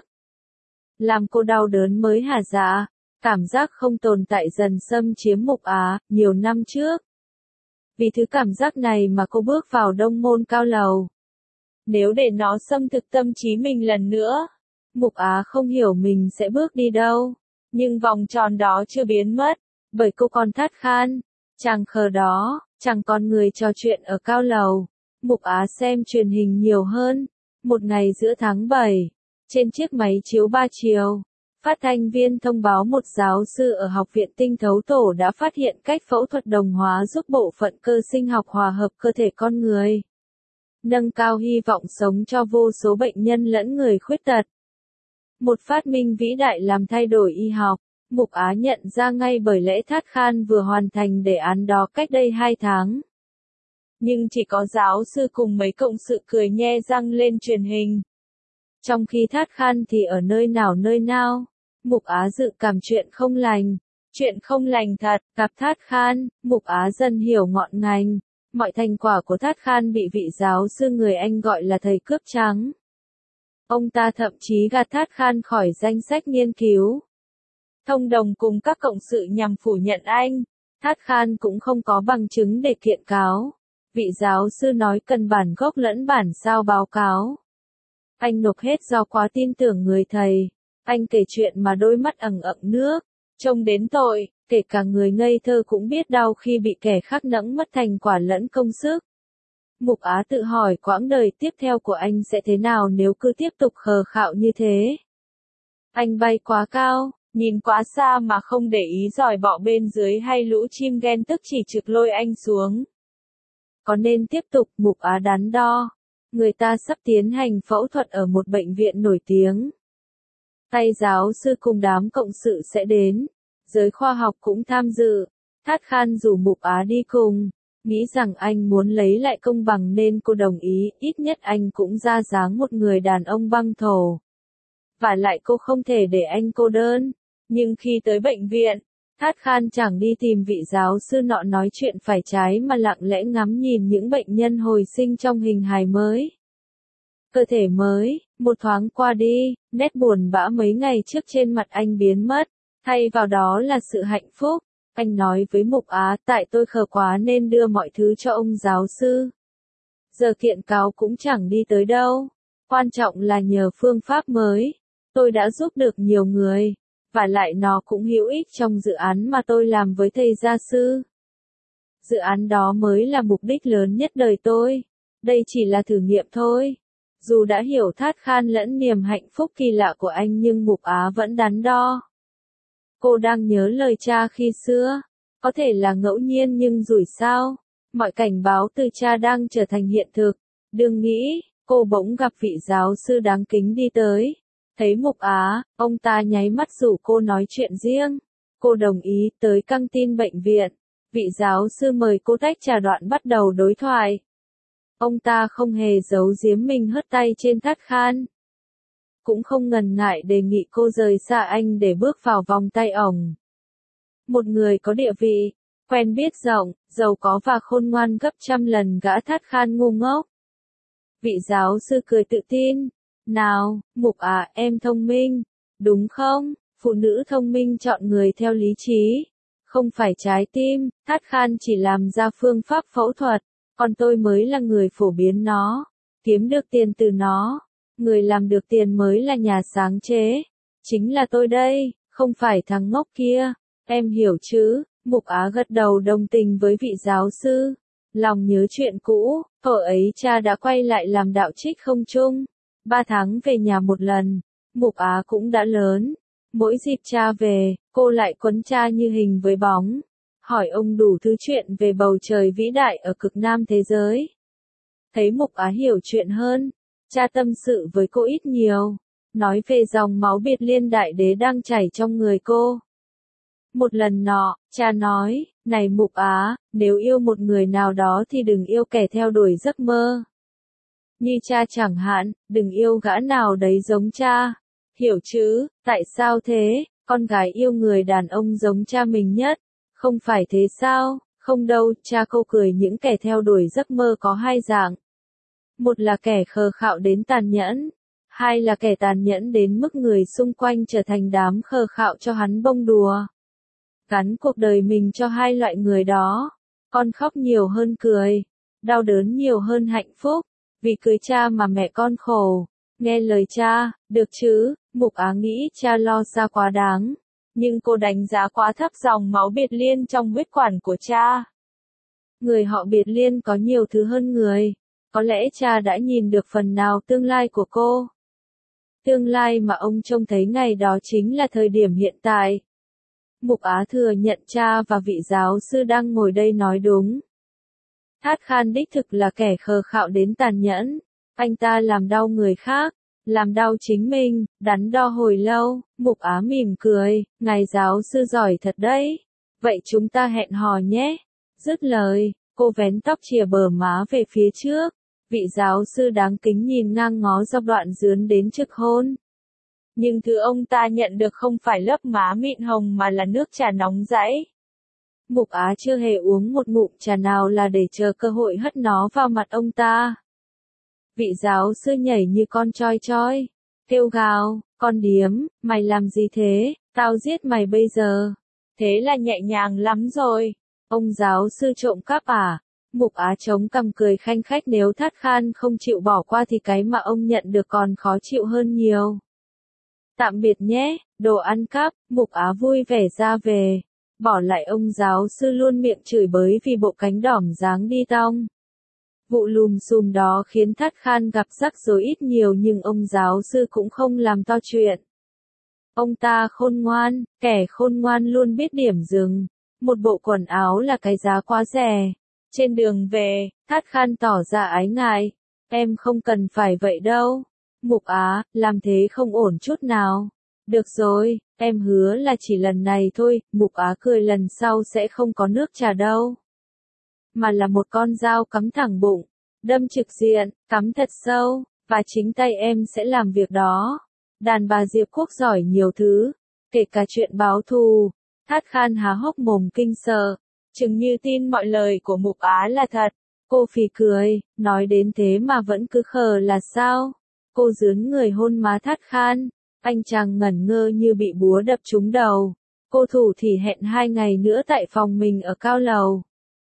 Làm cô đau đớn mới hả dạ, cảm giác không tồn tại dần xâm chiếm Mục Á, nhiều năm trước. Vì thứ cảm giác này mà cô bước vào Đông Môn Cao Lầu. Nếu để nó xâm thực tâm trí mình lần nữa, Mục Á không hiểu mình sẽ bước đi đâu. Nhưng vòng tròn đó chưa biến mất, bởi cô còn thát khan. Chàng khờ đó, chẳng còn người trò chuyện ở Cao Lầu. Mục Á xem truyền hình nhiều hơn. Một ngày giữa tháng bảy, trên chiếc máy chiếu ba chiều, phát thanh viên thông báo một giáo sư ở Học viện Tinh Thấu Tổ đã phát hiện cách phẫu thuật đồng hóa giúp bộ phận cơ sinh học hòa hợp cơ thể con người, nâng cao hy vọng sống cho vô số bệnh nhân lẫn người khuyết tật. Một phát minh vĩ đại làm thay đổi y học, Mục Á nhận ra ngay bởi lẽ Thát Khan vừa hoàn thành đề án đó cách đây hai tháng. Nhưng chỉ có giáo sư cùng mấy cộng sự cười nhe răng lên truyền hình. Trong khi Thát Khan thì ở nơi nào nơi nào, Mục Á dự cảm chuyện không lành. Chuyện không lành thật, gặp Thát Khan, Mục Á dần hiểu ngọn ngành. Mọi thành quả của Thát Khan bị vị giáo sư người Anh gọi là thầy cướp trắng. Ông ta thậm chí gạt Thát Khan khỏi danh sách nghiên cứu. Thông đồng cùng các cộng sự nhằm phủ nhận anh. Thát Khan cũng không có bằng chứng để kiện cáo. Vị giáo sư nói cần bản gốc lẫn bản sao báo cáo. Anh nộp hết do quá tin tưởng người thầy. Anh kể chuyện mà đôi mắt ẩn ẩn nước. Trông đến tội, kể cả người ngây thơ cũng biết đau khi bị kẻ khác nẫng mất thành quả lẫn công sức. Mục Á tự hỏi quãng đời tiếp theo của anh sẽ thế nào nếu cứ tiếp tục khờ khạo như thế. Anh bay quá cao, nhìn quá xa mà không để ý dòi bọ bên dưới hay lũ chim ghen tức chỉ trực lôi anh xuống. Có nên tiếp tục? Mục Á đắn đo. Người ta sắp tiến hành phẫu thuật ở một bệnh viện nổi tiếng. Tay giáo sư cùng đám cộng sự sẽ đến. Giới khoa học cũng tham dự. Thát Khan rủ Mục Á đi cùng. Nghĩ rằng anh muốn lấy lại công bằng nên cô đồng ý, ít nhất anh cũng ra dáng một người đàn ông băng thổ. Và lại cô không thể để anh cô đơn. Nhưng khi tới bệnh viện, Thát Khan chẳng đi tìm vị giáo sư nọ nói chuyện phải trái mà lặng lẽ ngắm nhìn những bệnh nhân hồi sinh trong hình hài mới. Cơ thể mới, một thoáng qua đi, nét buồn bã mấy ngày trước trên mặt anh biến mất, thay vào đó là sự hạnh phúc. Anh nói với Mục Á, tại tôi khờ quá nên đưa mọi thứ cho ông giáo sư. Giờ kiện cáo cũng chẳng đi tới đâu. Quan trọng là nhờ phương pháp mới, tôi đã giúp được nhiều người. Và lại nó cũng hữu ích trong dự án mà tôi làm với thầy gia sư. Dự án đó mới là mục đích lớn nhất đời tôi. Đây chỉ là thử nghiệm thôi. Dù đã hiểu Thát Khan lẫn niềm hạnh phúc kỳ lạ của anh nhưng Mục Á vẫn đắn đo. Cô đang nhớ lời cha khi xưa. Có thể là ngẫu nhiên nhưng rủi sao. Mọi cảnh báo từ cha đang trở thành hiện thực. Đừng nghĩ, cô bỗng gặp vị giáo sư đáng kính đi tới. Thấy Mục Á, ông ta nháy mắt rủ cô nói chuyện riêng. Cô đồng ý tới căng tin bệnh viện. Vị giáo sư mời cô tách trà đoạn bắt đầu đối thoại. Ông ta không hề giấu giếm mình hất tay trên Thát Khan. Cũng không ngần ngại đề nghị cô rời xa anh để bước vào vòng tay ổng. Một người có địa vị, quen biết rộng, giàu có và khôn ngoan gấp trăm lần gã Thát Khan ngu ngốc. Vị giáo sư cười tự tin. Nào, Mục à, em thông minh, đúng không? Phụ nữ thông minh chọn người theo lý trí, không phải trái tim. Thát Khan chỉ làm ra phương pháp phẫu thuật, còn tôi mới là người phổ biến nó, kiếm được tiền từ nó. Người làm được tiền mới là nhà sáng chế. Chính là tôi đây, không phải thằng ngốc kia. Em hiểu chứ? Mục Á gật đầu đồng tình với vị giáo sư. Lòng nhớ chuyện cũ, thuở ấy cha đã quay lại làm đạo trích không trung. Ba tháng về nhà một lần, Mục Á cũng đã lớn. Mỗi dịp cha về, cô lại quấn cha như hình với bóng. Hỏi ông đủ thứ chuyện về bầu trời vĩ đại ở cực nam thế giới. Thấy Mục Á hiểu chuyện hơn, cha tâm sự với cô ít nhiều. Nói về dòng máu biệt liên đại đế đang chảy trong người cô. Một lần nọ, cha nói, này Mục Á, nếu yêu một người nào đó thì đừng yêu kẻ theo đuổi giấc mơ. Như cha chẳng hạn, đừng yêu gã nào đấy giống cha. Hiểu chứ, tại sao thế, con gái yêu người đàn ông giống cha mình nhất. Không phải thế sao, không đâu, cha cô cười những kẻ theo đuổi giấc mơ có hai dạng. Một là kẻ khờ khạo đến tàn nhẫn. Hai là kẻ tàn nhẫn đến mức người xung quanh trở thành đám khờ khạo cho hắn bông đùa. Gắn cuộc đời mình cho hai loại người đó. Con khóc nhiều hơn cười. Đau đớn nhiều hơn hạnh phúc. Vì cưới cha mà mẹ con khổ. Nghe lời cha, được chứ, Mục Á nghĩ cha lo xa quá đáng. Nhưng cô đánh giá quá thấp dòng máu biệt liên trong huyết quản của cha. Người họ biệt liên có nhiều thứ hơn người. Có lẽ cha đã nhìn được phần nào tương lai của cô. Tương lai mà ông trông thấy ngày đó chính là thời điểm hiện tại. Mục Á thừa nhận cha và vị giáo sư đang ngồi đây nói đúng. Thát Khan đích thực là kẻ khờ khạo đến tàn nhẫn. Anh ta làm đau người khác, làm đau chính mình, đắn đo hồi lâu. Mục Á mỉm cười, ngài giáo sư giỏi thật đấy. Vậy chúng ta hẹn hò nhé. Dứt lời, cô vén tóc chìa bờ má về phía trước. Vị giáo sư đáng kính nhìn ngang ngó dọc đoạn dướn đến trực hôn. Nhưng thứ ông ta nhận được không phải lớp má mịn hồng mà là nước trà nóng rẫy. Mục Á chưa hề uống một ngụm trà nào là để chờ cơ hội hất nó vào mặt ông ta. Vị giáo sư nhảy như con choi choi, kêu gào, con điếm, mày làm gì thế, tao giết mày bây giờ. Thế là nhẹ nhàng lắm rồi. Ông giáo sư trộm cắp à? Mục Á chống cằm cười khanh khách, nếu Thát Khan không chịu bỏ qua thì cái mà ông nhận được còn khó chịu hơn nhiều. Tạm biệt nhé, đồ ăn cắp. Mục Á vui vẻ ra về. Bỏ lại ông giáo sư luôn miệng chửi bới vì bộ cánh đỏm dáng đi tong. Vụ lùm xùm đó khiến Thát Khan gặp rắc rối ít nhiều nhưng ông giáo sư cũng không làm to chuyện. Ông ta khôn ngoan, kẻ khôn ngoan luôn biết điểm dừng. Một bộ quần áo là cái giá quá rẻ. Trên đường về, Thát Khan tỏ ra ái ngại. Em không cần phải vậy đâu. Mục Á, làm thế không ổn chút nào. Được rồi, em hứa là chỉ lần này thôi. Mục Á cười, lần sau sẽ không có nước trà đâu. Mà là một con dao cắm thẳng bụng, đâm trực diện, cắm thật sâu, và chính tay em sẽ làm việc đó. Đàn bà Diệp Quốc giỏi nhiều thứ, kể cả chuyện báo thù. Thát Khan há hốc mồm kinh sợ, chừng như tin mọi lời của Mục Á là thật. Cô phì cười, nói đến thế mà vẫn cứ khờ là sao? Cô dướn người hôn má Thát Khan, anh chàng ngẩn ngơ như bị búa đập trúng đầu. Cô thủ thì hẹn hai ngày nữa tại phòng mình ở cao lầu.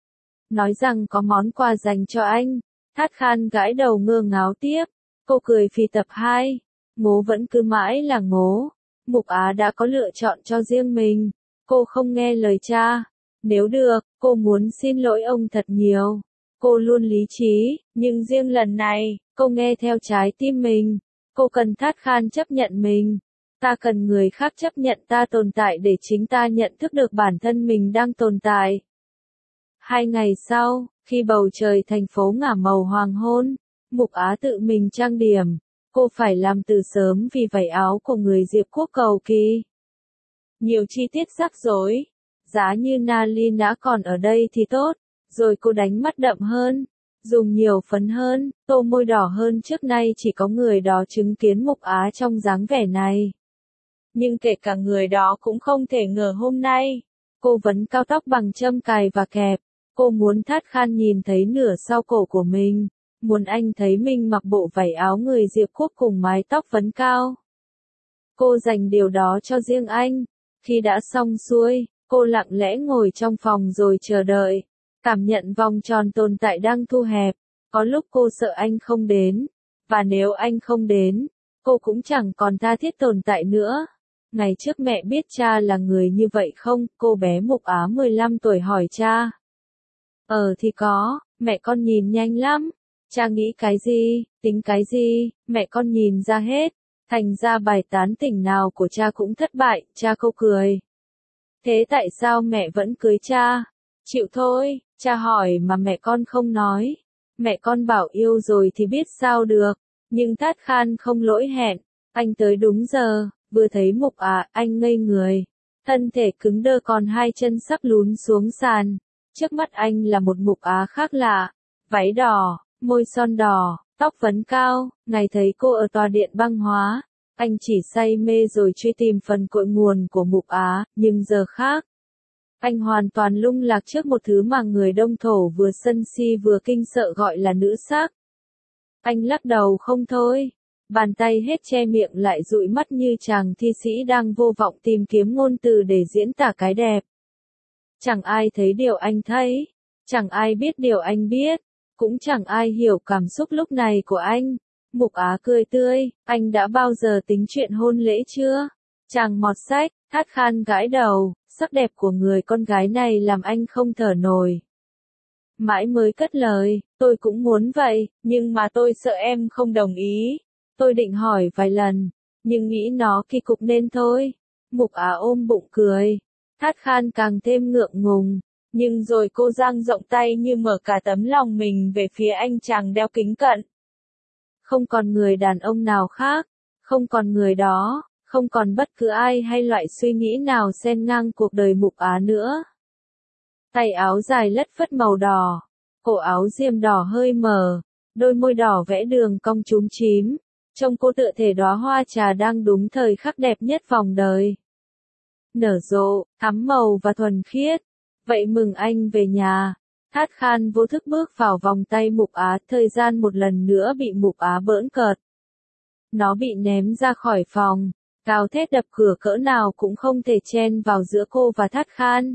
Nói rằng có món quà dành cho anh. Thát Khan gãi đầu ngơ ngáo tiếp. Cô cười phì tập hai. Ngố vẫn cứ mãi là ngố. Mục Á đã có lựa chọn cho riêng mình. Cô không nghe lời cha. Nếu được, cô muốn xin lỗi ông thật nhiều. Cô luôn lý trí, nhưng riêng lần này, cô nghe theo trái tim mình. Cô cần Thát Khan chấp nhận mình. Ta cần người khác chấp nhận ta tồn tại để chính ta nhận thức được bản thân mình đang tồn tại. Hai ngày sau, khi bầu trời thành phố ngả màu hoàng hôn, Mục Á tự mình trang điểm. Cô phải làm từ sớm vì váy áo của người Diệp Quốc cầu kỳ. Nhiều chi tiết rắc rối. Giá như Nali đã còn ở đây thì tốt. Rồi cô đánh mắt đậm hơn. Dùng nhiều phấn hơn, tô môi đỏ hơn, trước nay chỉ có người đó chứng kiến Mục Á trong dáng vẻ này. Nhưng kể cả người đó cũng không thể ngờ hôm nay, cô vấn cao tóc bằng châm cài và kẹp. Cô muốn Thát Khan nhìn thấy nửa sau cổ của mình, muốn anh thấy mình mặc bộ váy áo người Diệp Quốc cùng mái tóc vấn cao. Cô dành điều đó cho riêng anh. Khi đã xong xuôi, cô lặng lẽ ngồi trong phòng rồi chờ đợi, cảm nhận vòng tròn tồn tại đang thu hẹp. Có lúc cô sợ anh không đến, và nếu anh không đến, cô cũng chẳng còn tha thiết tồn tại nữa. Ngày trước mẹ biết cha là người như vậy không? Cô bé Mục Á mười lăm tuổi hỏi cha. Ờ thì có, mẹ con nhìn nhanh lắm. Cha nghĩ cái gì, tính cái gì, mẹ con nhìn ra hết. Thành ra bài tán tỉnh nào của cha cũng thất bại, cha cô cười. Thế tại sao mẹ vẫn cưới cha? Chịu thôi, cha hỏi mà mẹ con không nói. Mẹ con bảo yêu rồi thì biết sao được. Nhưng Thát Khan không lỗi hẹn. Anh tới đúng giờ, vừa thấy Mục Á, anh ngây người. thân thể cứng đơ còn hai chân sắp lún xuống sàn. Trước mắt anh là một Mục Á khác lạ, váy đỏ, môi son đỏ, tóc vấn cao. Ngày thấy cô ở tòa điện băng hóa, anh chỉ say mê rồi truy tìm phần cội nguồn của Mục Á, nhưng giờ khác. Anh hoàn toàn lung lạc trước một thứ mà người Đông Thổ vừa sân si vừa kinh sợ gọi là nữ sắc. Anh lắc đầu không thôi, bàn tay hết che miệng lại dụi mắt như chàng thi sĩ đang vô vọng tìm kiếm ngôn từ để diễn tả cái đẹp. Chẳng ai thấy điều anh thấy, chẳng ai biết điều anh biết, cũng chẳng ai hiểu cảm xúc lúc này của anh. Mục Á cười tươi, anh đã bao giờ tính chuyện hôn lễ chưa? Chàng mọt sách, Thát Khan gãi đầu, sắc đẹp của người con gái này làm anh không thở nổi. Mãi mới cất lời, tôi cũng muốn vậy, nhưng mà tôi sợ em không đồng ý. Tôi định hỏi vài lần, nhưng nghĩ nó kỳ cục nên thôi. Mục Á ôm bụng cười. Thát Khan càng thêm ngượng ngùng, nhưng rồi cô dang rộng tay như mở cả tấm lòng mình về phía anh chàng đeo kính cận. Không còn người đàn ông nào khác, không còn người đó, không còn bất cứ ai hay loại suy nghĩ nào xen ngang cuộc đời Mục Á nữa. Tay áo dài lất phất màu đỏ, cổ áo diêm đỏ hơi mờ, đôi môi đỏ vẽ đường cong chúm chím, trông cô tựa thể đóa hoa trà đang đúng thời khắc đẹp nhất vòng đời. Nở rộ, thắm màu và thuần khiết. Vậy mừng anh về nhà. Thát Khan vô thức bước vào vòng tay Mục Á, thời gian một lần nữa bị Mục Á bỡn cợt. Nó bị ném ra khỏi phòng, gào thét đập cửa cỡ nào cũng không thể chen vào giữa cô và Thát Khan.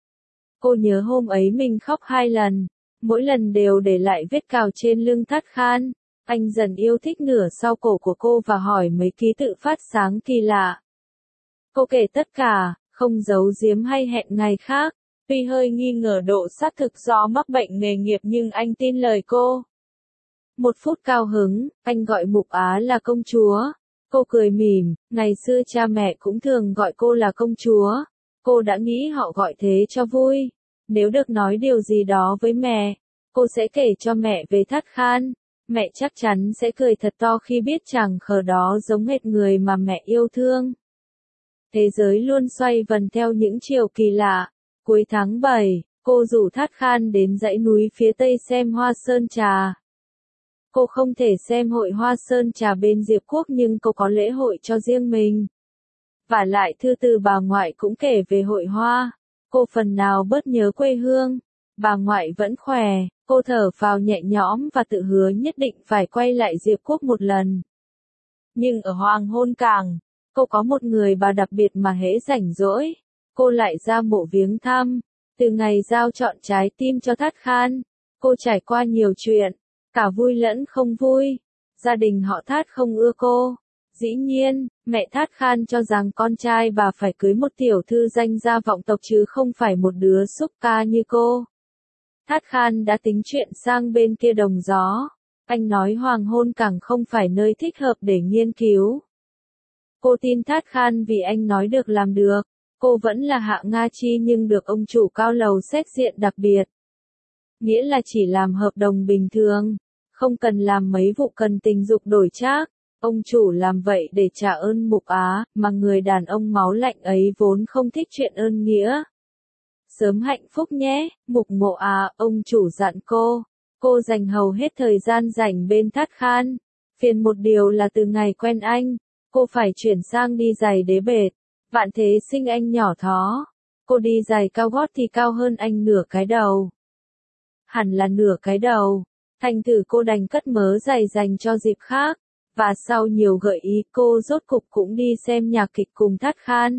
Cô nhớ hôm ấy mình khóc hai lần, mỗi lần đều để lại vết cào trên lưng Thát Khan. Anh dần yêu thích nửa sau cổ của cô và hỏi mấy ký tự phát sáng kỳ lạ. Cô kể tất cả, không giấu giếm hay hẹn ngày khác. Tuy hơi nghi ngờ độ xác thực do mắc bệnh nghề nghiệp nhưng anh tin lời cô. Một phút cao hứng, anh gọi Mục Á là công chúa. Cô cười mỉm, ngày xưa cha mẹ cũng thường gọi cô là công chúa. Cô đã nghĩ họ gọi thế cho vui. Nếu được nói điều gì đó với mẹ, cô sẽ kể cho mẹ về Thát Khan. Mẹ chắc chắn sẽ cười thật to khi biết chàng khờ đó giống hệt người mà mẹ yêu thương. Thế giới luôn xoay vần theo những chiều kỳ lạ. Cuối tháng bảy, cô rủ Thát Khan đến dãy núi phía tây xem hoa sơn trà. Cô không thể xem hội hoa sơn trà bên Diệp Quốc nhưng cô có lễ hội cho riêng mình. Vả lại thư từ bà ngoại cũng kể về hội hoa. Cô phần nào bớt nhớ quê hương. Bà ngoại vẫn khỏe, cô thở phào nhẹ nhõm và tự hứa nhất định phải quay lại Diệp Quốc một lần. Nhưng ở Hoàng Hôn Cảng, cô có một người bà đặc biệt mà hễ rảnh rỗi, cô lại ra mộ viếng thăm. Từ ngày giao chọn trái tim cho Thát Khan, cô trải qua nhiều chuyện, cả vui lẫn không vui. Gia đình họ Thát không ưa cô. Dĩ nhiên, mẹ Thát Khan cho rằng con trai bà phải cưới một tiểu thư danh gia vọng tộc chứ không phải một đứa xúc ca như cô. Thát Khan đã tính chuyện sang bên kia đồng gió. Anh nói Hoàng Hôn Cảng không phải nơi thích hợp để nghiên cứu. Cô tin Thát Khan vì anh nói được làm được. Cô vẫn là Hạ Nga Chi nhưng được ông chủ cao lầu xét diện đặc biệt. Nghĩa là chỉ làm hợp đồng bình thường, không cần làm mấy vụ cần tình dục đổi trác. Ông chủ làm vậy để trả ơn Mục Á, mà người đàn ông máu lạnh ấy vốn không thích chuyện ơn nghĩa. Sớm hạnh phúc nhé, Mục Mộ Á, ông chủ dặn cô. Cô dành hầu hết thời gian rảnh bên Thát Khan. Phiền một điều là từ ngày quen anh, cô phải chuyển sang đi giày đế bệt. Vạn thế sinh anh nhỏ thó. Cô đi giày cao gót thì cao hơn anh nửa cái đầu. Hẳn là nửa cái đầu. Thành thử cô đành cất mớ giày dành cho dịp khác. Và sau nhiều gợi ý cô rốt cục cũng đi xem nhạc kịch cùng Thát Khan.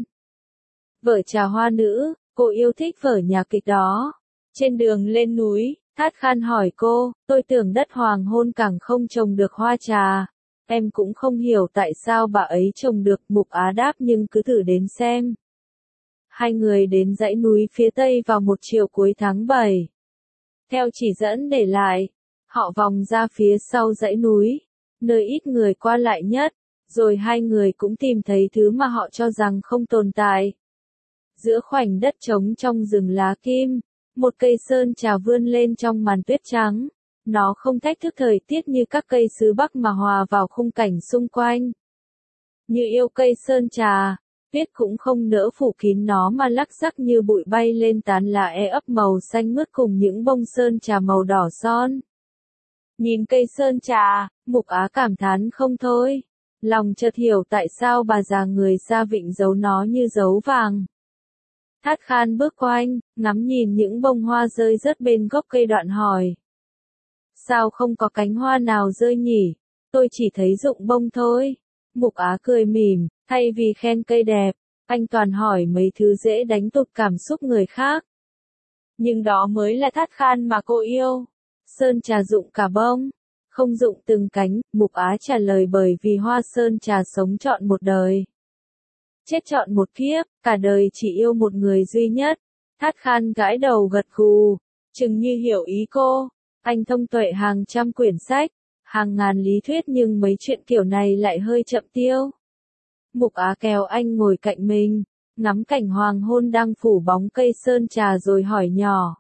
Vở Trà Hoa Nữ, cô yêu thích vở nhạc kịch đó. Trên đường lên núi, Thát Khan hỏi cô, tôi tưởng đất Hoàng Hôn Cảng không trồng được hoa trà. Em cũng không hiểu tại sao bà ấy trồng được. Mục Á đáp nhưng cứ thử đến xem. Hai người đến dãy núi phía tây vào một chiều cuối tháng bảy. Theo chỉ dẫn để lại, họ vòng ra phía sau dãy núi, nơi ít người qua lại nhất, rồi hai người cũng tìm thấy thứ mà họ cho rằng không tồn tại. Giữa khoảnh đất trống trong rừng lá kim, một cây sơn trà vươn lên trong màn tuyết trắng. Nó không thách thức thời tiết như các cây xứ Bắc mà hòa vào khung cảnh xung quanh. Như yêu cây sơn trà, tuyết cũng không nỡ phủ kín nó mà lắc rắc như bụi bay lên tán lá e ấp màu xanh mướt cùng những bông sơn trà màu đỏ son. Nhìn cây sơn trà, Mục Á cảm thán không thôi. Lòng chợt hiểu tại sao bà già người Sa Vịnh giấu nó như giấu vàng. Thát Khan bước quanh, ngắm nhìn những bông hoa rơi rớt bên gốc cây đoạn hỏi. Sao không có cánh hoa nào rơi nhỉ? Tôi chỉ thấy rụng bông thôi. Mục Á cười mỉm, thay vì khen cây đẹp, anh toàn hỏi mấy thứ dễ đánh tụt cảm xúc người khác. Nhưng đó mới là Thát Khan mà cô yêu. Sơn trà rụng cả bông, không rụng từng cánh, Mục Á trả lời bởi vì hoa sơn trà sống trọn một đời. Chết trọn một kiếp, cả đời chỉ yêu một người duy nhất. Thát Khan gãi đầu gật gù, chừng như hiểu ý cô. Anh thông tuệ hàng trăm quyển sách, hàng ngàn lý thuyết nhưng mấy chuyện kiểu này lại hơi chậm tiêu. Mục Á kéo anh ngồi cạnh mình, ngắm cảnh hoàng hôn đang phủ bóng cây sơn trà rồi hỏi nhỏ.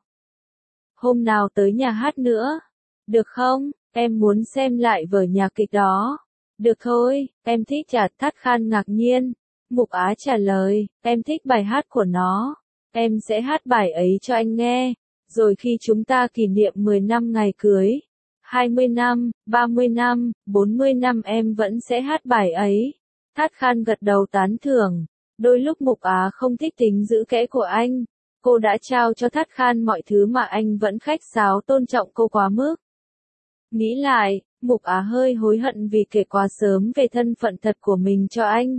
Hôm nào tới nhà hát nữa? Được không? Em muốn xem lại vở nhạc kịch đó. Được thôi, em thích chả. Thát Khan ngạc nhiên. Mục Á trả lời, em thích bài hát của nó. Em sẽ hát bài ấy cho anh nghe. Rồi khi chúng ta kỷ niệm mười năm ngày cưới, hai mươi năm, ba mươi năm, bốn mươi năm em vẫn sẽ hát bài ấy. Thát Khan gật đầu tán thưởng. Đôi lúc Mục Á không thích tính giữ kẽ của anh. Cô đã trao cho Thát Khan mọi thứ mà anh vẫn khách sáo tôn trọng cô quá mức. Nghĩ lại, Mục Á hơi hối hận vì kể quá sớm về thân phận thật của mình cho anh.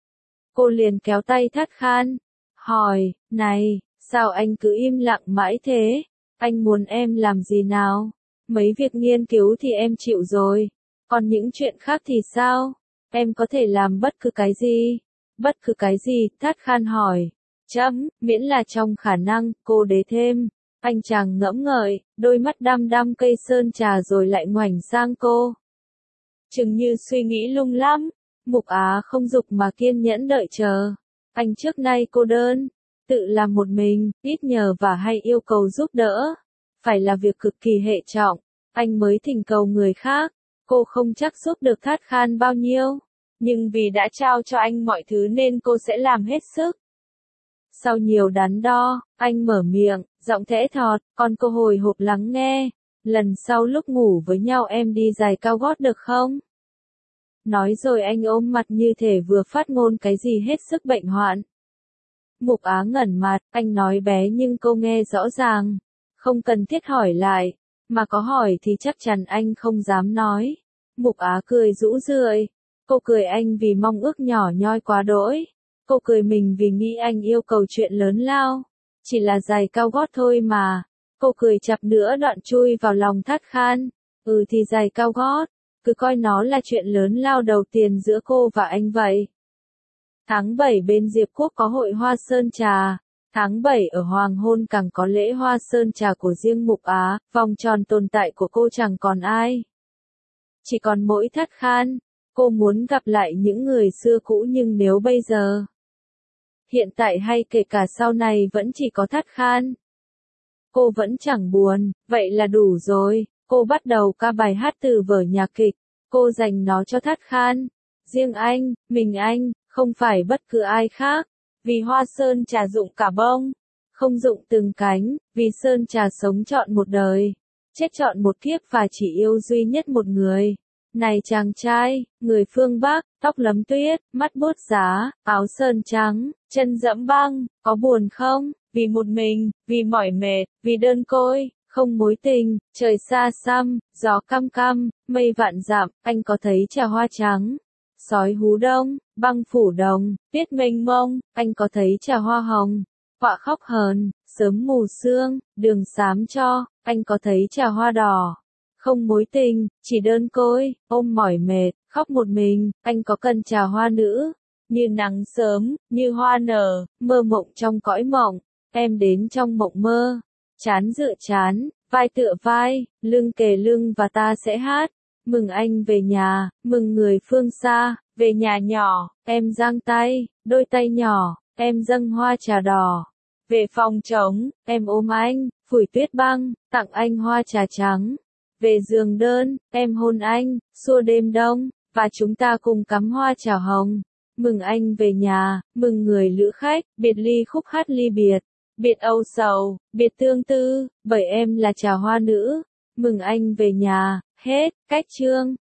Cô liền kéo tay Thát Khan, hỏi, này, sao anh cứ im lặng mãi thế? Anh muốn em làm gì nào? Mấy việc nghiên cứu thì em chịu rồi. Còn những chuyện khác thì sao? Em có thể làm bất cứ cái gì? Bất cứ cái gì? Thát Khan hỏi. Chấm, miễn là trong khả năng, cô đế thêm. Anh chàng ngẫm ngợi, đôi mắt đăm đăm cây sơn trà rồi lại ngoảnh sang cô. Chừng như suy nghĩ lung lắm. Mục Á không dục mà kiên nhẫn đợi chờ. Anh trước nay cô đơn, tự làm một mình, ít nhờ và hay yêu cầu giúp đỡ. Phải là việc cực kỳ hệ trọng, anh mới thỉnh cầu người khác. Cô không chắc giúp được Thát Khan bao nhiêu, nhưng vì đã trao cho anh mọi thứ nên cô sẽ làm hết sức. Sau nhiều đắn đo, anh mở miệng, giọng thẽ thọt, còn cô hồi hộp lắng nghe. Lần sau lúc ngủ với nhau em đi giày cao gót được không? Nói rồi anh ôm mặt như thể vừa phát ngôn cái gì hết sức bệnh hoạn. Mục Á ngẩn mặt, anh nói bé nhưng cô nghe rõ ràng. Không cần thiết hỏi lại, mà có hỏi thì chắc chắn anh không dám nói. Mục Á cười rũ rượi. Cô cười anh vì mong ước nhỏ nhoi quá đỗi. Cô cười mình vì nghĩ anh yêu cầu chuyện lớn lao. Chỉ là giày cao gót thôi mà. Cô cười chặp nữa đoạn chui vào lòng Thát Khan. Ừ thì giày cao gót. Cứ coi nó là chuyện lớn lao đầu tiên giữa cô và anh vậy. Tháng bảy bên Diệp Quốc có hội hoa sơn trà. Tháng bảy ở Hoàng Hôn càng có lễ hoa sơn trà của riêng Mục Á. Vòng tròn tồn tại của cô chẳng còn ai. Chỉ còn mỗi Thát Khan. Cô muốn gặp lại những người xưa cũ nhưng nếu bây giờ, hiện tại hay kể cả sau này vẫn chỉ có Thát Khan. Cô vẫn chẳng buồn, vậy là đủ rồi. Cô bắt đầu ca bài hát từ vở nhạc kịch. Cô dành nó cho Thát Khan. Riêng anh, mình anh, không phải bất cứ ai khác. Vì hoa sơn trà rụng cả bông, không rụng từng cánh. Vì sơn trà sống trọn một đời, chết trọn một kiếp và chỉ yêu duy nhất một người. Này chàng trai, người phương Bắc, tóc lấm tuyết, mắt bút giá, áo sơn trắng, chân dẫm băng, có buồn không? Vì một mình, vì mỏi mệt, vì đơn côi, không mối tình, trời xa xăm, gió căm căm, mây vạn dặm, anh có thấy trà hoa trắng, sói hú đông, băng phủ đồng, tuyết mênh mông, anh có thấy trà hoa hồng, họa khóc hờn, sớm mù sương, đường xám cho, anh có thấy trà hoa đỏ. Không mối tình, chỉ đơn côi, ôm mỏi mệt, khóc một mình, anh có cần trà hoa nữ, như nắng sớm, như hoa nở, mơ mộng trong cõi mộng, em đến trong mộng mơ, chán dựa chán, vai tựa vai, lưng kề lưng và ta sẽ hát, mừng anh về nhà, mừng người phương xa, về nhà nhỏ, em giang tay, đôi tay nhỏ, em dâng hoa trà đỏ, về phòng trống, em ôm anh, phủi tuyết băng, tặng anh hoa trà trắng. Về giường đơn, em hôn anh, xua đêm đông, và chúng ta cùng cắm hoa trà hồng. Mừng anh về nhà, mừng người lữ khách, biệt ly khúc hát ly biệt, biệt âu sầu, biệt tương tư, bởi em là trà hoa nữ. Mừng anh về nhà, hết, cách chương.